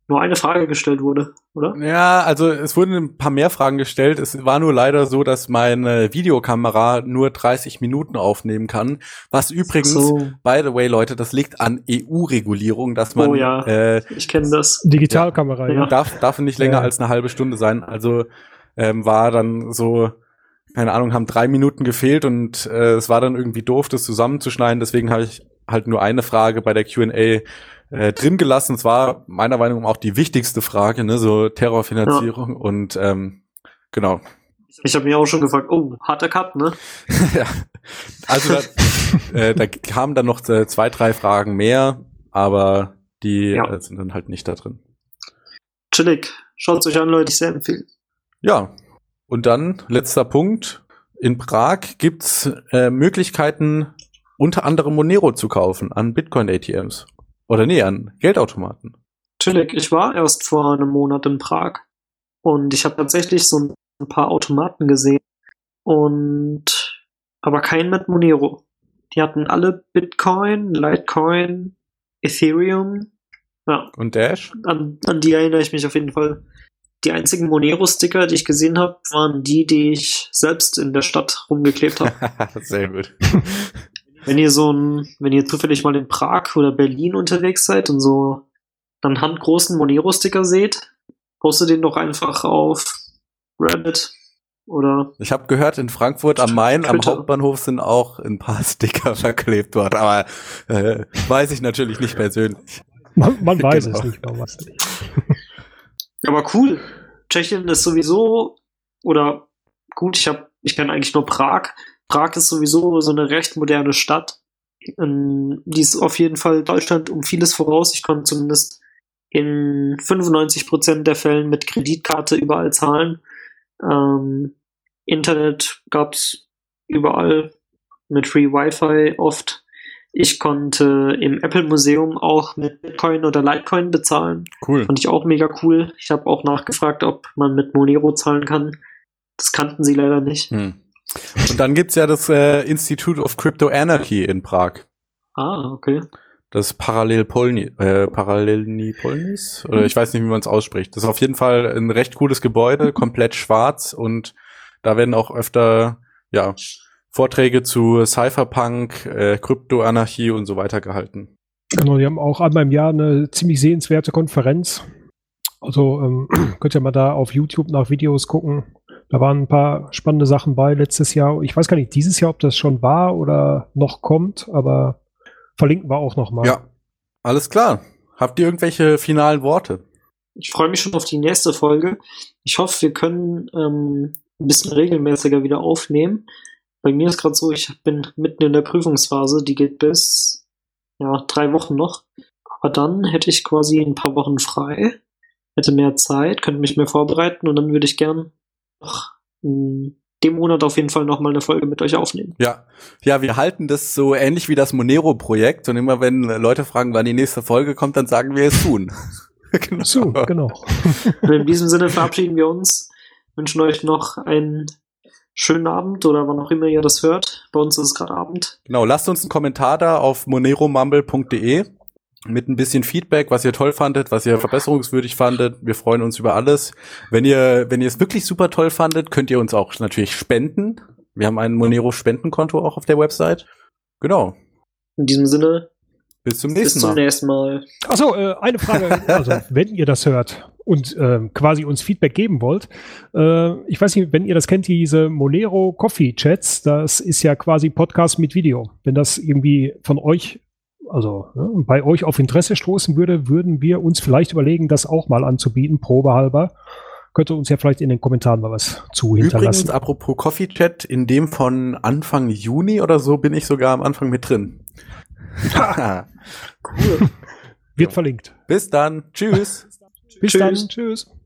nur eine Frage gestellt wurde, oder? Ja, also es wurden ein paar mehr Fragen gestellt. Es war nur leider so, dass meine Videokamera nur 30 Minuten aufnehmen kann. Was übrigens, by the way, Leute, das liegt an EU-Regulierung, dass man ich kenne das. Digitalkamera, ja. Darf nicht länger als eine halbe Stunde sein. Also war dann so, keine Ahnung, haben 3 Minuten gefehlt und es war dann irgendwie doof, das zusammenzuschneiden. Deswegen habe ich halt nur eine Frage bei der Q&A drin gelassen. Es war meiner Meinung nach auch die wichtigste Frage, ne, so Terrorfinanzierung und genau. Ich habe mich auch schon gefragt, harter Cut, ne? Ja, also da kamen dann noch 2, 3 Fragen mehr, aber die sind dann halt nicht da drin. Chillig. Schaut euch an, Leute, ich sehr empfehlen. Ja, und dann letzter Punkt. In Prag gibt's Möglichkeiten, unter anderem Monero zu kaufen an Bitcoin-ATMs. Oder nee, an Geldautomaten. Chillig. Ich war erst vor einem Monat in Prag und ich habe tatsächlich so ein paar Automaten gesehen aber keinen mit Monero. Die hatten alle Bitcoin, Litecoin, Ethereum. Ja. Und Dash? An die erinnere ich mich auf jeden Fall. Die einzigen Monero-Sticker, die ich gesehen habe, waren die ich selbst in der Stadt rumgeklebt habe. Sehr gut. Wenn ihr zufällig mal in Prag oder Berlin unterwegs seid und so einen handgroßen Monero-Sticker seht, postet den doch einfach auf Reddit oder. Ich habe gehört, in Frankfurt am Main, Twitter. Am Hauptbahnhof sind auch ein paar Sticker verklebt worden, aber weiß ich natürlich nicht persönlich. Man weiß es nicht, man weiß nicht. Aber cool. Tschechien ist sowieso, oder gut, ich kenne eigentlich nur Prag. Prag ist sowieso so eine recht moderne Stadt. Die ist auf jeden Fall Deutschland um vieles voraus. Ich konnte zumindest in 95% der Fällen mit Kreditkarte überall zahlen. Internet gab's überall mit Free Wi-Fi oft. Ich konnte im Apple-Museum auch mit Bitcoin oder Litecoin bezahlen. Cool. Fand ich auch mega cool. Ich habe auch nachgefragt, ob man mit Monero zahlen kann. Das kannten sie leider nicht. Und dann gibt's ja das Institute of Crypto Anarchy in Prag. Ah, okay. Das Parallelpolnis, oder ich weiß nicht, wie man es ausspricht. Das ist auf jeden Fall ein recht cooles Gebäude, komplett schwarz, und da werden auch öfter Vorträge zu Cypherpunk, Kryptoanarchie und so weiter gehalten. Genau, die haben auch einmal im Jahr eine ziemlich sehenswerte Konferenz. Also könnt ihr mal da auf YouTube nach Videos gucken. Da waren ein paar spannende Sachen bei letztes Jahr. Ich weiß gar nicht, dieses Jahr, ob das schon war oder noch kommt, aber verlinken wir auch noch mal. Ja, alles klar. Habt ihr irgendwelche finalen Worte? Ich freue mich schon auf die nächste Folge. Ich hoffe, wir können ein bisschen regelmäßiger wieder aufnehmen. Bei mir ist gerade so, ich bin mitten in der Prüfungsphase, die geht bis 3 Wochen noch. Aber dann hätte ich quasi ein paar Wochen frei, hätte mehr Zeit, könnte mich mehr vorbereiten, und dann würde ich gern noch dem Monat auf jeden Fall noch mal eine Folge mit euch aufnehmen. Ja, wir halten das so ähnlich wie das Monero-Projekt, und immer wenn Leute fragen, wann die nächste Folge kommt, dann sagen wir es soon. Genau. Soon, genau. Und in diesem Sinne verabschieden wir uns, wünschen euch noch einen schönen Abend oder wann auch immer ihr das hört. Bei uns ist es gerade Abend. Genau, lasst uns einen Kommentar da auf moneromumble.de mit ein bisschen Feedback, was ihr toll fandet, was ihr verbesserungswürdig fandet. Wir freuen uns über alles. Wenn ihr es wirklich super toll fandet, könnt ihr uns auch natürlich spenden. Wir haben ein Monero-Spendenkonto auch auf der Website. Genau. In diesem Sinne, bis zum nächsten Mal. Bis zum nächsten Mal. Achso, eine Frage. Also, wenn ihr das hört und quasi uns Feedback geben wollt, ich weiß nicht, wenn ihr das kennt, diese Monero Coffee Chats, das ist ja quasi Podcast mit Video. Wenn das irgendwie von euch, also bei euch auf Interesse stoßen würde, würden wir uns vielleicht überlegen, das auch mal anzubieten, probehalber. Könnt ihr uns ja vielleicht in den Kommentaren mal was zu hinterlassen. Übrigens, apropos Coffee Chat, in dem von Anfang Juni oder so bin ich sogar am Anfang mit drin. Cool. Wird verlinkt. Bis dann. Tschüss. Bis dann. Tschüss.